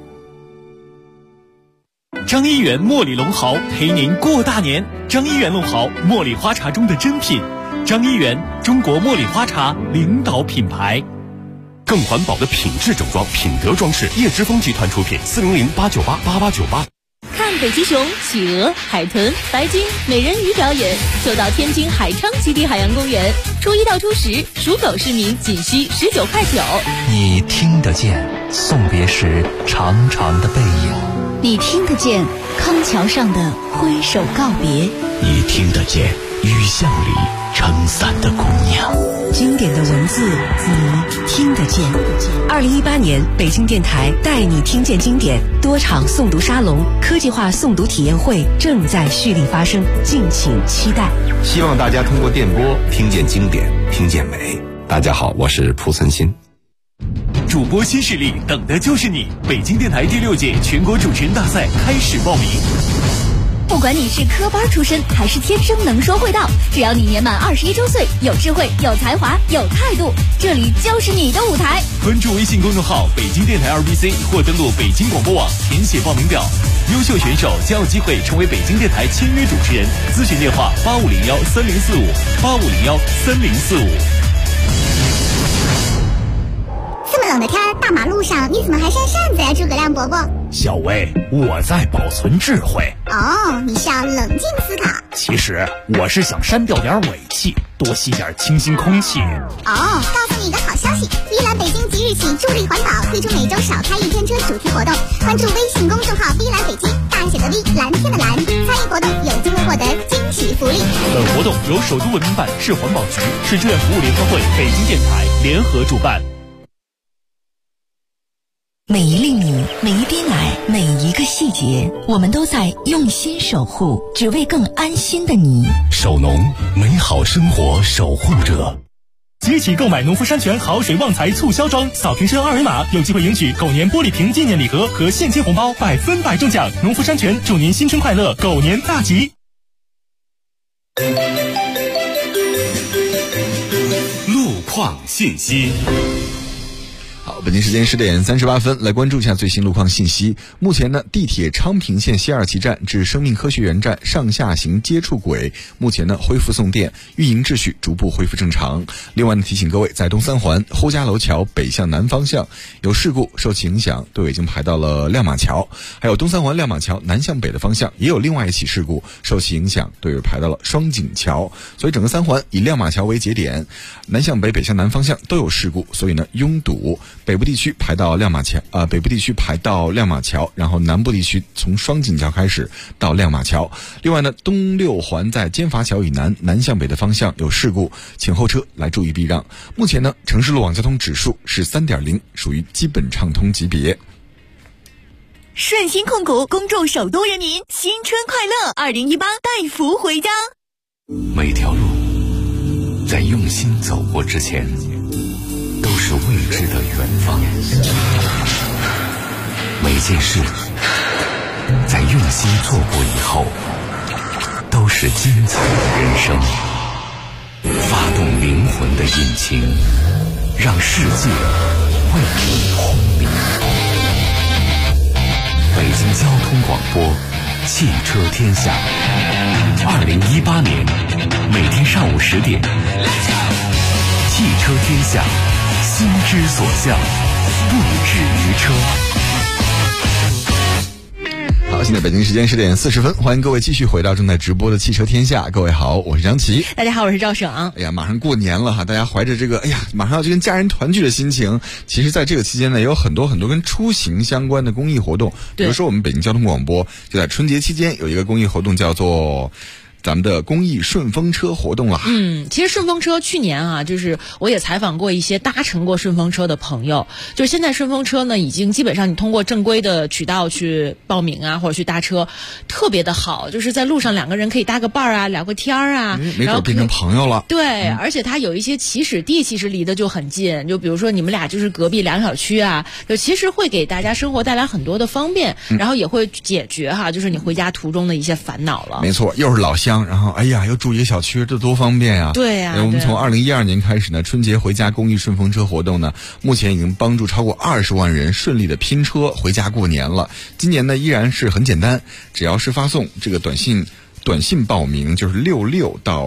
张一元茉莉龙豪陪您过大年。张一元龙豪，茉莉花茶中的珍品。张一元，中国茉莉花茶领导品牌。 更环保的品质整装，品德装饰，叶之峰集团出品，400-898-8898。 看北极熊、企鹅、海豚、白鲸、美人鱼表演，就到天津海昌基地海洋公园。初1到初10，属狗市民仅需19.9块。 你听得见送别时长长的背影， 你听得见康桥上的挥手告别， 你听得见雨巷里撑伞的姑娘。 经典的文字，你听得见。2018年，北京电台带你听见经典多场诵读沙龙、科技化诵读体验会正在蓄力发生，敬请期待。 希望大家通过电波听见经典，听见美。大家好，我是蒲存昕。 主播新势力，等的就是你！北京电台第6届全国主持人大赛开始报名。 不管你是科班出身还是天生能说会道，只要你年满21周岁，有智慧、有才华、有态度，这里就是你的舞台。 关注微信公众号北京电台2BC 或登录北京广播网填写报名表，优秀选手将有机会成为北京电台签约主持人。咨询电话8501-3045，8501-3045。 这么冷的天，大马路上你怎么还扇扇子呀，诸葛亮伯伯？ 小薇，我在保存智慧。 哦，你是要冷静思考。 其实我是想删掉点尾气，多吸点清新空气。 哦，告诉你一个好消息，依兰北京即日起助力环保，推出每周少开1天车主题活动。关注微信公众号 V 兰北京，大写的 V， 蓝天的蓝，参与活动有机会获得惊喜福利。 本活动由首都文明办、市环保局、市志愿服务联合会、北京电台联合主办。 每一粒米，每一滴奶，每一个细节，我们都在用心守护，只为更安心的你。 守农，美好生活守护者。 即日起购买农夫山泉好水旺财促销装，扫瓶车2维码，有机会赢取狗年玻璃瓶纪念礼盒和现金红包，100%中奖。农夫山泉祝您新春快乐，狗年大吉。 路况信息。 好，北京时间10点38分，来关注一下最新路况信息。目前呢，地铁昌平线西2旗站至生命科学园站上下行接触轨目前呢恢复送电，运营秩序逐步恢复正常。另外呢，提醒各位，在东三环呼家楼桥北向南方向有事故，受其影响，队伍已经排到了亮马桥；还有东三环亮马桥南向北的方向也有另外一起事故，受其影响，队伍排到了双井桥。所以整个三环以亮马桥为节点，南向北、北向南方向都有事故，所以呢拥堵。北部地区排到亮马桥，北部地区排到亮马桥，然后南部地区从双井桥开始到亮马桥。另外呢，东6环在尖筏桥以南南向北的方向有事故，请后车来注意避让。目前呢，城市路网交通指数是3.0，属于基本畅通级别。 顺鑫控股恭祝首都人民新春快乐！2018带福回家。 每条路在用心走过之前，都是未知的远方。每件事在用心做过以后，都是精彩的人生。发动灵魂的引擎，让世界为你轰鸣。北京交通广播，汽车天下。2018年，每天上午10点，汽车天下，心之所向，不止于车。 好，现在北京时间10点40分，欢迎各位继续回到正在直播的汽车天下。各位好，我是张琪。 大家好，我是赵省。 哎呀，马上过年了哈，大家怀着这个马上要去跟家人团聚的心情，其实在这个期间呢，也有很多跟出行相关的公益活动。比如说我们北京交通广播就在春节期间有一个公益活动，叫做咱们的公益顺风车活动了。 其实顺风车去年啊，就是我也采访过一些搭乘过顺风车的朋友，就是现在顺风车呢，已经基本上你通过正规的渠道去报名啊，或者去搭车，特别的好，就是在路上两个人可以搭个伴儿啊，聊个天儿啊， 没准变成朋友了。 对，而且它有一些起始地其实离得就很近，就比如说你们俩就是隔壁两小区啊，就其实会给大家生活带来很多的方便，然后也会解决就是你回家途中的一些烦恼了。 没错，又是老乡。然后又住一个小区，这多方便呀！ 对呀， 我们从2012年开始呢，春节回家公益顺风车活动呢，目前已经帮助超过20万人顺利的拼车回家过年了。今年呢依然是很简单，只要是发送这个短信报名，就是66到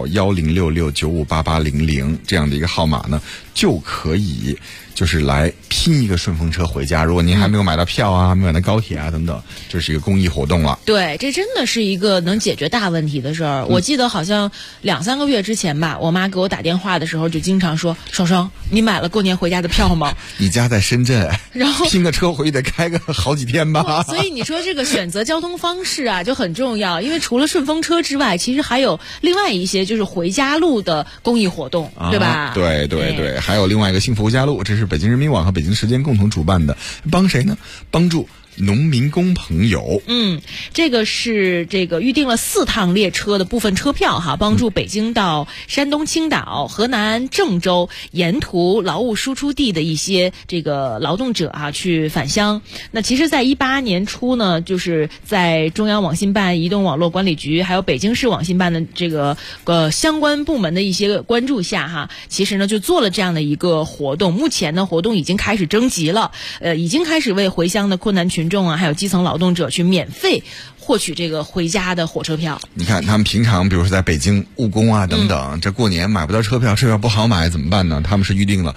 1066958800这样的一个号码呢，就可以就是来拼一个顺风车回家。如果您还没有买到票啊，没有买到高铁啊等等，这是一个公益活动了。 对，这真的是一个能解决大问题的事儿。我记得好像2-3个月之前吧，我妈给我打电话的时候就经常说：“双双，你买了过年回家的票吗？” 你家在深圳， 然后拼个车回去得开个好几天吧。 所以你说这个选择交通方式啊就很重要，因为除了顺风车之外，其实还有另外一些就是回家路的公益活动，对吧？ 对，还有另外一个幸福回家路，这是北京人民网和北京时间共同主办的，帮谁呢？帮助农民工朋友。 这个是预定了4趟列车的部分车票帮助北京到山东青岛、河南郑州沿途劳务输出地的一些这个劳动者去返乡。那其实在18年初呢，就是在中央网信办、移动网络管理局还有北京市网信办的这个相关部门的一些关注下其实呢就做了这样的一个活动。目前呢活动已经开始征集了，已经开始为回乡的困难群众还有基层劳动者去免费获取这个回家的火车票。 你看他们平常比如说在北京务工啊等等，这过年买不到车票不好买怎么办呢？他们是预定了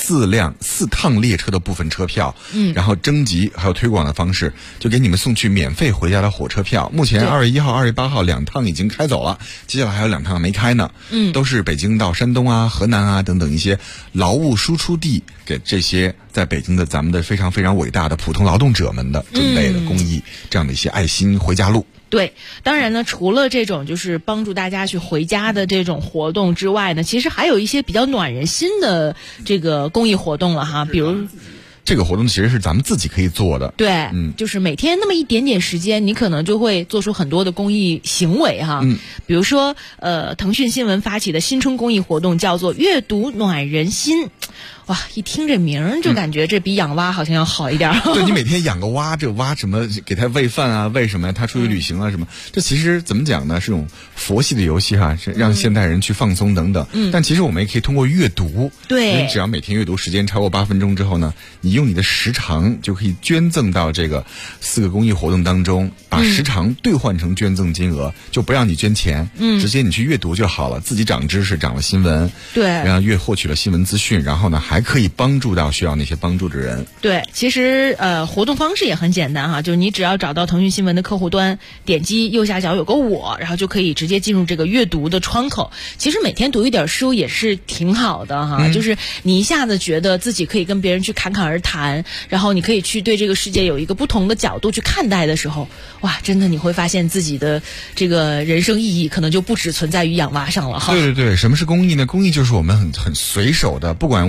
4趟列车的部分车票，然后征集还有推广的方式，就给你们送去免费回家的火车票。目前2月1号、2月8号2趟已经开走了，接下来还有2趟没开呢。都是北京到山东啊、河南啊等等一些劳务输出地，给这些在北京的咱们的非常非常伟大的普通劳动者们的准备的公益这样的一些爱心回家路。 对，当然呢，除了这种就是帮助大家去回家的这种活动之外呢，其实还有一些比较暖人心的这个公益活动了比如这个活动其实是咱们自己可以做的。 对，就是每天那么一点点时间，你可能就会做出很多的公益行为比如说腾讯新闻发起的新春公益活动叫做阅读暖人心。哇，一听这名儿就感觉这比养蛙好像要好一点。 对，你每天养个蛙，这蛙什么给它喂饭啊，喂什么呀？它出去旅行啊什么？这其实怎么讲呢？是种佛系的游戏是让现代人去放松等等。但其实我们也可以通过阅读， 对， 你只要每天阅读时间超过8分钟之后呢，你用你的时长就可以捐赠到这个4个公益活动当中，把时长兑换成捐赠金额，就不让你捐钱，直接你去阅读就好了，自己长知识，长了新闻， 对， 然后获取了新闻资讯，然后呢还可以帮助到需要那些帮助的人。 对，其实活动方式也很简单就是你只要找到腾讯新闻的客户端，点击右下角有个我，然后就可以直接进入这个阅读的窗口。其实每天读一点书也是挺好的就是你一下子觉得自己可以跟别人去侃侃而谈，然后你可以去对这个世界有一个不同的角度去看待的时候，哇，真的你会发现自己的这个人生意义可能就不只存在于养蛙上了对，什么是公益呢？公益就是我们很随手的，不管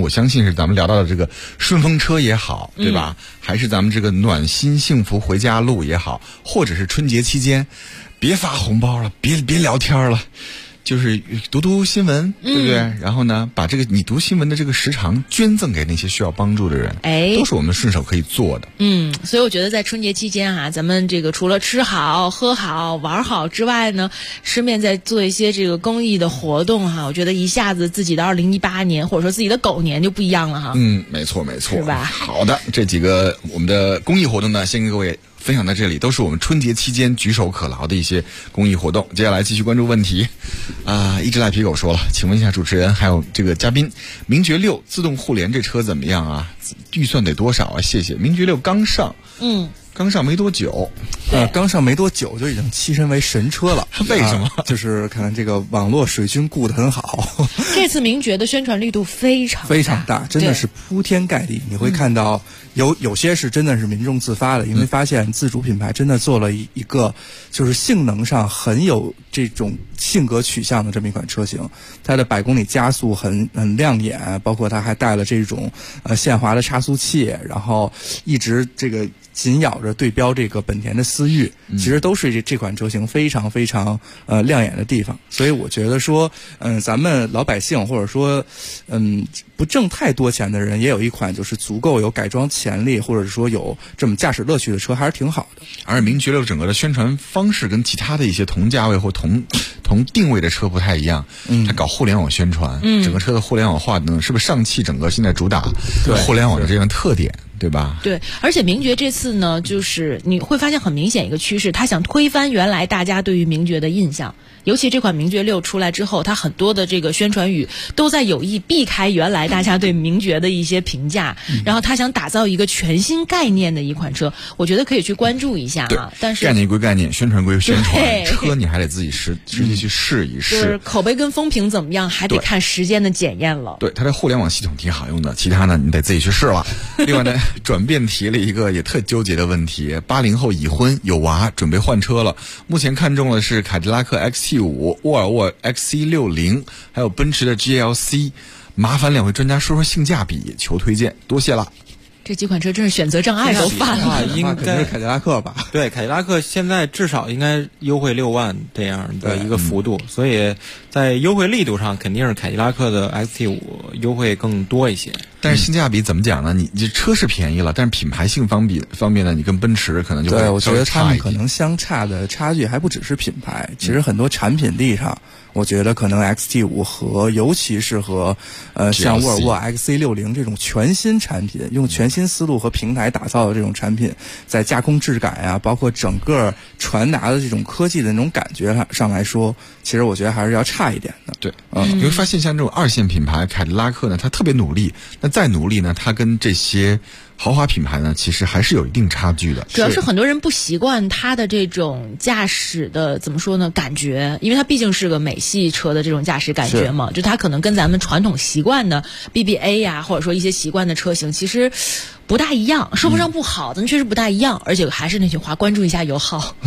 我相信是咱们聊到的这个顺风车也好，对吧？还是咱们这个暖心幸福回家路也好，或者是春节期间，别发红包了，别聊天了。就是读读新闻，对不对？然后呢，把这个你读新闻的这个时长捐赠给那些需要帮助的人，都是我们顺手可以做的。 所以我觉得在春节期间咱们这个除了吃好、喝好、玩好之外呢，顺便再做一些这个公益的活动我觉得一下子自己的2018年或者说自己的狗年就不一样了没错， 是吧？ 好的，这几个我们的公益活动呢，先跟各位分享到这里，都是我们春节期间举手可劳的一些公益活动。接下来继续关注问题。一只赖皮狗说了，请问一下主持人还有这个嘉宾，名爵6自动互联这车怎么样啊？预算得多少啊？谢谢。名爵6刚上没多久， 刚上没多久就已经跻身为神车了。 为什么？ 就是看这个网络水军顾得很好。 这次名爵的宣传力度非常大， 真的是铺天盖地。你会看到有些是真的是民众自发的，因为发现自主品牌真的做了一个就是性能上很有这种性格取向的这么一款车型。它的100公里加速很亮眼，包括它还带了这种限滑的差速器，然后一直这个紧咬着对标这个本田的思域，其实都是这款车型非常非常亮眼的地方。所以我觉得说咱们老百姓或者说不挣太多钱的人，也有一款就是足够有改装潜力或者说有这么驾驶乐趣的车，还是挺好的。 而名爵6整个的宣传方式跟其他的一些同价位或同定位的车不太一样，它搞互联网宣传，整个车的互联网化呢，是不是上汽整个现在主打互联网的这样特点，对吧？ 对，而且名爵这次呢，就是你会发现很明显一个趋势，他想推翻原来大家对于名爵的印象。尤其这款名爵6出来之后，它很多的这个宣传语都在有意避开原来大家对名爵的一些评价，然后他想打造一个全新概念的一款车，我觉得可以去关注一下但是概念归概念，宣传归宣传，车你还得自己实际去试一试。 就是口碑跟风评怎么样，还得看时间的检验了。 对，它的互联网系统挺好用的，其他呢你得自己去试了。另外呢，转变提了一个也特纠结的问题：80后已婚有娃，准备换车了，目前看中的是凯迪拉克 XT5、沃尔沃 XC60，还有奔驰的 GLC， 麻烦两位专家说说性价比，求推荐，多谢了。 这几款车真是选择障碍都犯了。 应该是凯迪拉克吧？ 对，凯迪拉克现在至少应该优惠6万这样的一个幅度，所以在优惠力度上肯定是凯迪拉克的 XT5 优惠更多一些。 但是性价比怎么讲呢？你这车是便宜了，但是品牌性方面呢，你跟奔驰可能就会对，我觉得他们可能相差的差距还不只是品牌，其实很多产品力上。我觉得可能 XT5 和尤其是和像沃尔沃 XC60 这种全新产品，用全新思路和平台打造的这种产品，在驾控质感呀，包括整个传达的这种科技的那种感觉上来说，其实我觉得还是要差一点的。 对，你会发现像这种2线品牌凯迪拉克呢，它特别努力，那再努力呢，它跟这些豪华品牌呢，其实还是有一定差距的。 主要是很多人不习惯它的这种驾驶的怎么说呢感觉，因为它毕竟是个美系车的这种驾驶感觉嘛，就它可能跟咱们传统习惯的 BBA 呀，或者说一些习惯的车型其实不大一样，说不上不好，但确实不大一样。而且还是那句话，关注一下油耗。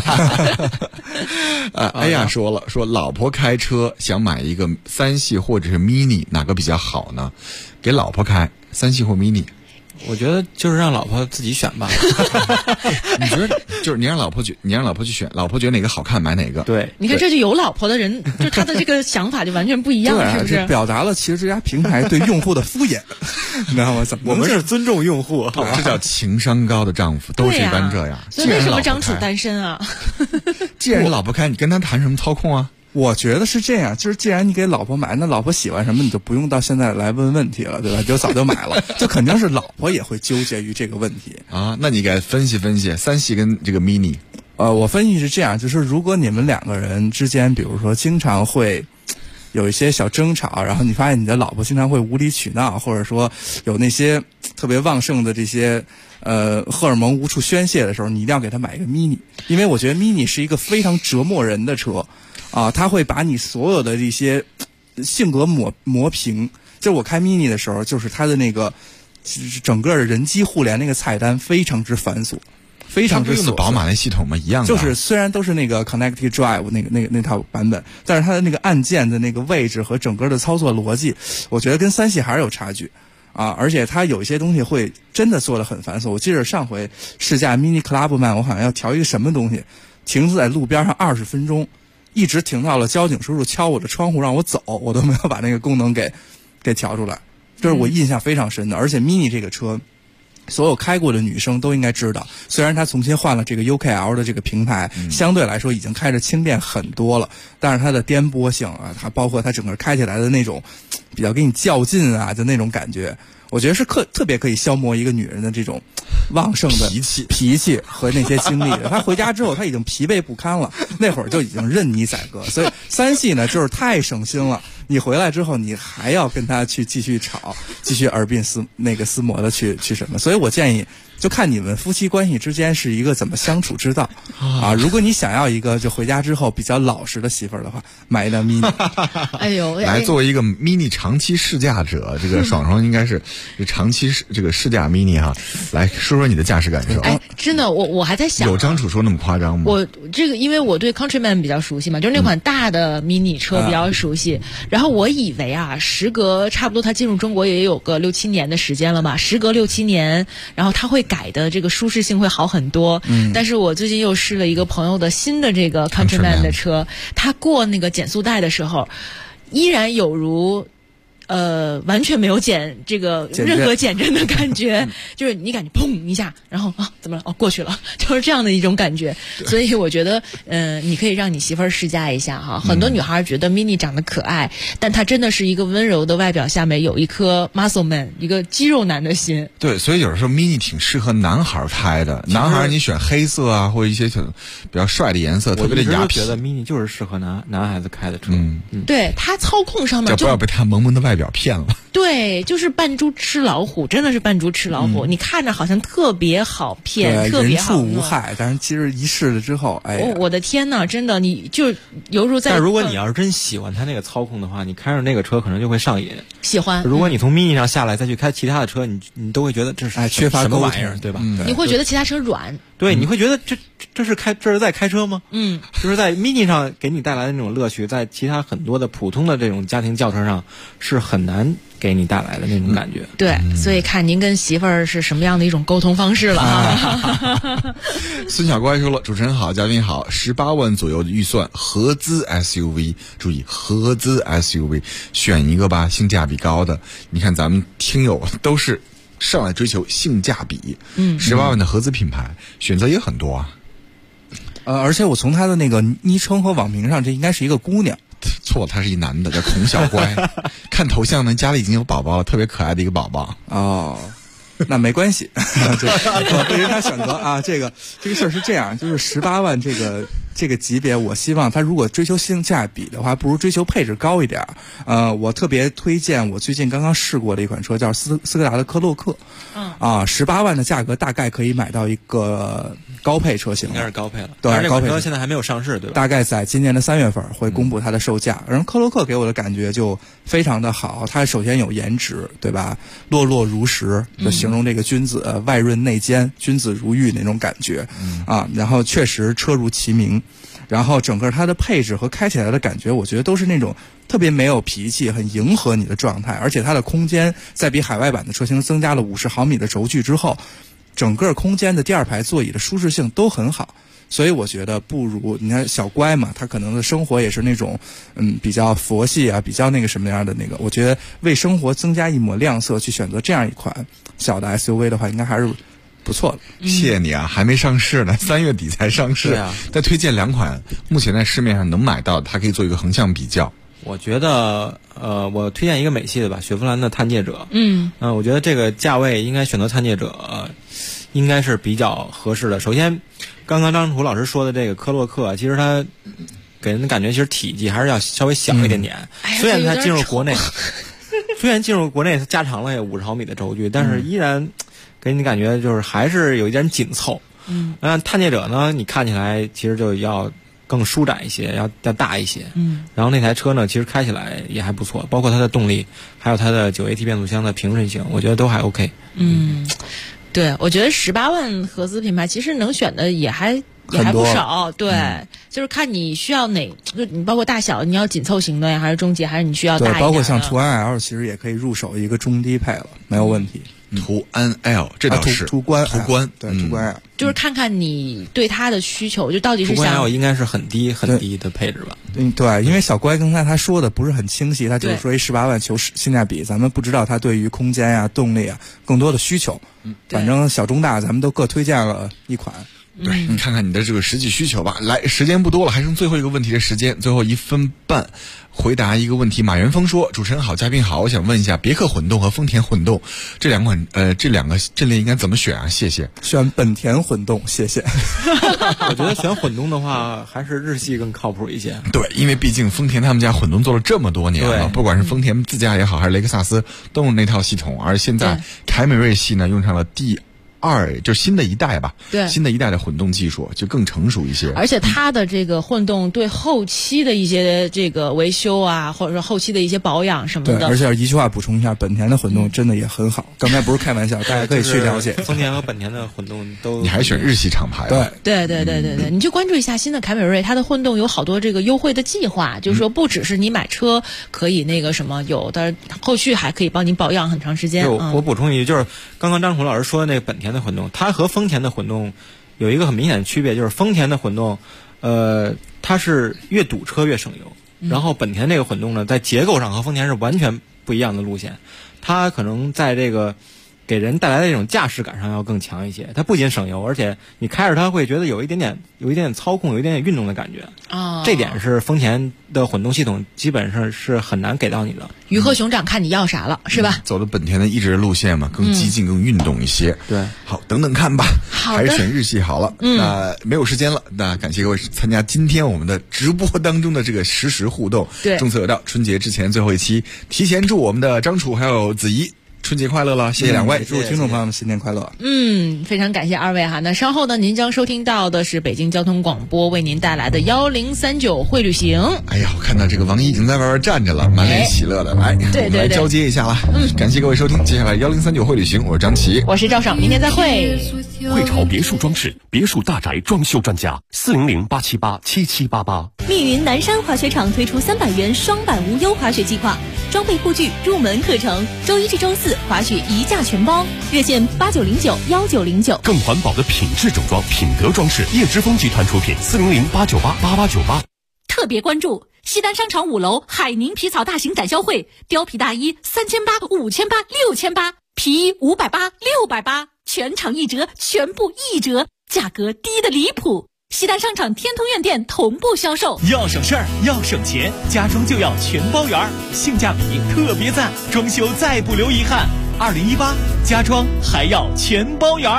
哎呀，说老婆开车想买一个3系或者是 mini， 哪个比较好呢？给老婆开3系或 mini。 我觉得就是让老婆自己选吧。 你觉得就是你让老婆去选，老婆觉得哪个好看买哪个。 对， 你看这就有老婆的人，就他的这个想法就完全不一样，是不是？ 表达了其实这家平台对用户的敷衍，你知道吗？ 我们是尊重用户， 这叫情商高的丈夫，都是一般这样。 所以为什么张楚单身啊？ 既然你老婆开，你跟他谈什么操控啊？ 我觉得是这样，就是既然你给老婆买，那老婆喜欢什么，你就不用到现在来问问题了，对吧？就早就买了，就肯定是老婆也会纠结于这个问题啊。那你给分析分析3系跟这个 mini。 我分析是这样，就是如果你们2个人之间，比如说经常会有一些小争吵，然后你发现你的老婆经常会无理取闹，或者说有那些特别旺盛的这些荷尔蒙无处宣泄的时候，你一定要给她买一个 mini， 因为我觉得 mini 是一个非常折磨人的车啊，它会把你所有的这些性格磨平。就我开 mini 的时候，就是它的那个整个人机互联那个菜单非常之繁琐， 非常之用的宝马那系统嘛一样的， 就是虽然都是那个 Connected Drive 那套版本，但是它的那个按键的那个位置和整个的操作逻辑，我觉得跟3系还是有差距啊。而且它有一些东西会真的做得很繁琐。我记得上回试驾 Mini Clubman， 我好像要调一个什么东西，停在路边上20分钟，一直停到了交警叔叔敲我的窗户让我走，我都没有把那个功能给调出来，这是我印象非常深的。而且 Mini 这个车所有开过的女生都应该知道，虽然它重新换了这个 UKL 的这个平台，相对来说已经开着轻便很多了，但是它的颠簸性啊，它包括它整个开起来的那种比较跟你较劲啊的那种感觉，我觉得是特别可以消磨一个女人的这种旺盛的脾气和那些精力的。她回家之后她已经疲惫不堪了，那会儿就已经任你宰割。所以3系呢就是太省心了，你回来之后你还要跟他去继续吵，继续耳鬓厮磨的去什么。所以我建议就看你们夫妻关系之间是一个怎么相处之道啊。如果你想要一个就回家之后比较老实的媳妇儿的话，买一辆 mini。 哎呦， 来作为一个 mini 长期试驾者，这个爽爽应该是长期这个试驾 mini 哈，来说说你的驾驶感受。 哎，真的，我还在想， 有张楚说那么夸张吗？ 我这个因为我对 Countryman 比较熟悉嘛，就是那款大的 mini 车比较熟悉，然后我以为啊，时隔差不多它进入中国也有个6-7年的时间了吧，时隔6-7年，然后它会改的这个舒适性会好很多。但是我最近又试了一个朋友的新的这个 Countryman 的车，它过那个减速带的时候，依然有如完全没有任何减震的感觉，就是你感觉砰一下，然后怎么了？过去了，就是这样的一种感觉。所以我觉得，你可以让你媳妇儿试驾一下哈。很多女孩觉得 mini 长得可爱，但它真的是一个温柔的外表下面有一颗 muscle man， 一个肌肉男的心。 对，所以有时候 mini 挺适合男孩开的。男孩你选黑色啊，或者一些比较帅的颜色，特别的雅痞。 我觉得 mini 就是适合男孩子开的车。 对，它操控上面就不要被它萌萌的外表骗了。 对，就是扮猪吃老虎，真的是扮猪吃老虎。你看着好像特别好骗，特别好人畜无害，但是其实一试了之后，哎呀， 我的天哪，真的，你就犹如在。 但如果你要是真喜欢它那个操控的话，你开上那个车可能就会上瘾。 喜欢。 如果你从 mini 上下来再去开其他的车，你都会觉得这是缺乏什么玩意儿，对吧？ 你会觉得其他车软。 对，你会觉得这是在开车吗？就是在 mini 上给你带来的那种乐趣，在其他很多的普通的这种家庭轿车上是很难给你带来的那种感觉。 对，所以看您跟媳妇儿是什么样的一种沟通方式了哈。 孙小乖说了，主持人好，嘉宾好，18万左右的预算合资 SUV， 注意合资 SUV， 选一个吧，性价比高的。你看咱们听友都是上来追求性价比，18万的合资品牌选择也很多啊。 而且我从他的那个昵称和网名上，这应该是一个姑娘。 错，他是一男的，叫孔小乖。看头像呢，家里已经有宝宝了，特别可爱的一个宝宝。 哦，那没关系，对于他选择啊，这个事儿是这样，就是18万这个级别，我希望他如果追求性价比的话，不如追求配置高一点。我特别推荐我最近刚刚试过的一款车，叫斯柯达的科洛克。18万的价格大概可以买到一个高配车型， 应该是高配了。 对，高配车现在还没有上市，对吧？ 大概在今年的3月份会公布它的售价。然后科洛克给我的感觉就非常的好，它首先有颜值，对吧？落落如石，就形容这个君子外润内坚，君子如玉那种感觉啊。然后确实车如其名。然后整个它的配置和开起来的感觉，我觉得都是那种特别没有脾气，很迎合你的状态。而且它的空间在比海外版的车型增加了50毫米的轴距之后，整个空间的第二排座椅的舒适性都很好。所以我觉得不如你看小乖嘛，他可能的生活也是那种比较佛系啊，比较那个什么样的那个。我觉得为生活增加一抹亮色，去选择这样一款小的 SUV 的话，应该还是不错的。 谢谢你啊，还没上市呢，3月底才上市。再推荐2款目前在市面上能买到的，它可以做一个横向比较。 我觉得我推荐一个美系的吧，雪佛兰的探界者。我觉得这个价位应该选择探界者应该是比较合适的。首先刚刚张楚老师说的这个科洛克，其实它给人的感觉其实体积还是要稍微小一点点。虽然它进入国内它加长了50毫米的轴距，但是依然给你感觉就是还是有一点紧凑。探界者呢，你看起来其实就要更舒展一些，要大一些。然后那台车呢，其实开起来也还不错，包括它的动力，还有它的9AT 变速箱的平顺性，我觉得都还 OK。 对，我觉得18万合资品牌其实能选的也还不少，对，就是看你需要哪，就你包括大小，你要紧凑型的呀，还是中级，还是你需要大一点的。 对，包括像途安 L 其实也可以入手一个中低配了，没有问题。 途安 L 这倒是途观对途观 L， 就是看看你对它的需求，就到底是途观 L 应该是很低的配置吧？ 对，因为小乖刚才他说的不是很清晰，他就是说18万求性价比，咱们不知道他对于空间呀、动力啊更多的需求。反正小中大咱们都各推荐了一款。 对，你看看你的这个实际需求吧。来，时间不多了，还剩最后一个问题的时间，最后1分半回答一个问题。马元峰说：“主持人好，嘉宾好，我想问一下，别克混动和丰田混动这两个阵列应该怎么选啊？谢谢。” 选本田混动，谢谢。 我觉得选混动的话，还是日系更靠谱一些。 对，因为毕竟丰田他们家混动做了这么多年了，不管是丰田自家也好，还是雷克萨斯，都用那套系统。而现在凯美瑞系呢，用上了第2，就是新的一代吧， 对， 新的一代的混动技术就更成熟一些。 而且它的这个混动对后期的一些这个维修啊，或者说后期的一些保养什么的， 对，而且一句话补充一下，本田的混动真的也很好。刚才不是开玩笑，大家可以去了解。 丰田和本田的混动都， 你还选日系厂牌？ 对，你就关注一下新的凯美瑞，它的混动有好多这个优惠的计划，就是说不只是你买车可以那个什么，有的后续还可以帮你保养很长时间。 我补充一句，就是刚刚张楚老师说的那个本田的混动，它和丰田的混动有一个很明显的区别，就是丰田的混动，它是越堵车越省油，然后本田这个混动呢，在结构上和丰田是完全不一样的路线，它可能在这个给人带来的这种驾驶感上要更强一些。它不仅省油，而且你开着它会觉得有一点点操控，有一点点运动的感觉。这点是丰田的混动系统基本上是很难给到你的。 鱼和熊掌看你要啥了，是吧？ 走的本田的一直路线嘛，更激进、更运动一些。 对， 好，等等看吧。 好还是选日系好了。那没有时间了，那感谢各位参加今天我们的直播当中的这个实时互动。 对， 众所有道，春节之前最后一期，提前祝我们的张楚还有子怡春节快乐了，谢谢两位， 祝听众朋友们新年快乐。 非常感谢二位哈。那稍后呢，您将收听到的是北京交通广播为您带来的1039会旅行。 哎呀，我看到这个王一已经在外边站着了，满脸喜乐的，来， 对， 来交接一下了。感谢各位收听，接下来1039会旅行，我是张琪， 我是赵爽，明天再会。 汇潮别墅装饰，别墅大宅装修专家，400-878-7788。 密云南山滑雪场推出300元双板无忧滑雪计划，装备护具入门课程，周1至周4滑雪一价全包，热线89091909。 更环保的品质整装，品德装饰，叶之峰集团出品，400-898-8898。 特别关注西单商场5楼海宁皮草大型展销会，貂皮大衣3800、5800、6800，皮衣580、680，全场1折，全部1折，价格低的离谱。西单商场天通苑店同步销售。 要省事儿，要省钱，家装就要全包圆，性价比特别赞，装修再不留遗憾。2018家装还要全包圆。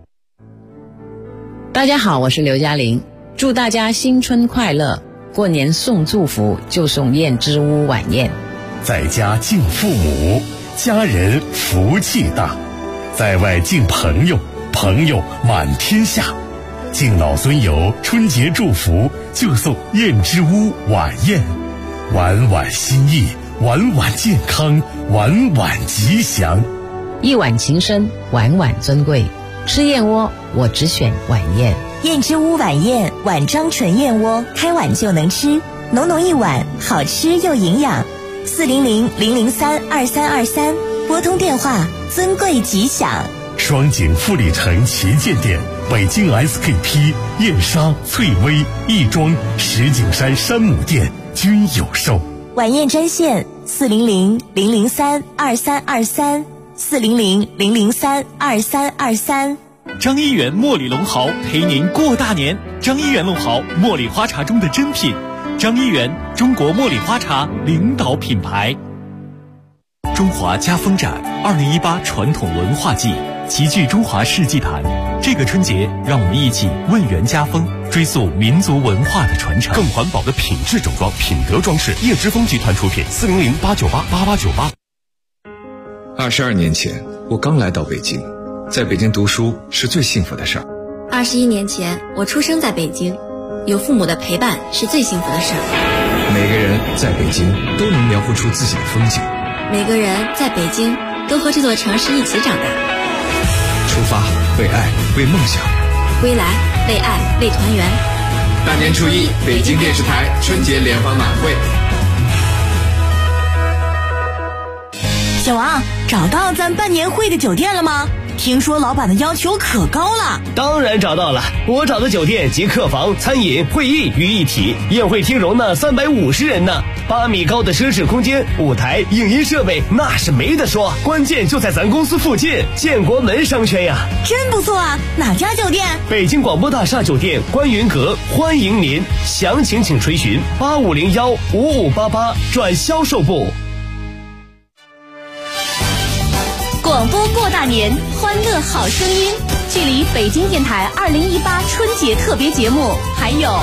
大家好，我是刘嘉玲，祝大家新春快乐！过年送祝福就送燕之屋晚宴， 在家敬父母，家人福气大；在外敬朋友，朋友满天下。敬老尊游，春节祝福就送燕之屋晚宴，晚晚心意，晚晚健康，晚晚吉祥。 一碗情深，晚晚尊贵。吃燕窝，我只选晚宴。 燕之屋晚宴，碗装纯燕窝，开碗就能吃，浓浓一碗，好吃又营养。400-003-2323，拨通电话，尊贵吉祥。 双井富力城旗舰店，北京 SKP、燕莎、翠微、亦庄、石景山山姆店均有售。 晚宴专线400-003-2323。400-003-2323。 张一元茉莉龙豪陪您过大年。张一元龙豪，茉莉花茶中的珍品。张一元，中国茉莉花茶领导品牌。中华家风展2018传统文化季，齐聚中华世纪坛。这个春节，让我们一起问源家风，追溯民族文化的传承。 更环保的品质整装，品德装饰，叶之峰集团出品，400-898-8898。 22年前，我刚来到北京，在北京读书是最幸福的事儿。 21年前，我出生在北京，有父母的陪伴是最幸福的事儿。 每个人在北京都能描绘出自己的风景， 每个人在北京都和这座城市一起长大。 出发，为爱，为梦想。 归来，为爱，为团圆。 大年初一，北京电视台春节联欢晚会。 小王，找到咱办年会的酒店了吗？听说老板的要求可高了。 当然找到了，我找的酒店集客房、餐饮、会议于一体，宴会厅容纳350人呢，8米高的奢侈空间，舞台、影音设备那是没得说，关键就在咱公司附近，建国门商圈呀。 真不错啊，哪家酒店？ 北京广播大厦酒店观云阁，欢迎您，详情请垂询8501-5588转销售部。 广播过大年，欢乐好声音。距离北京电台2018春节特别节目还有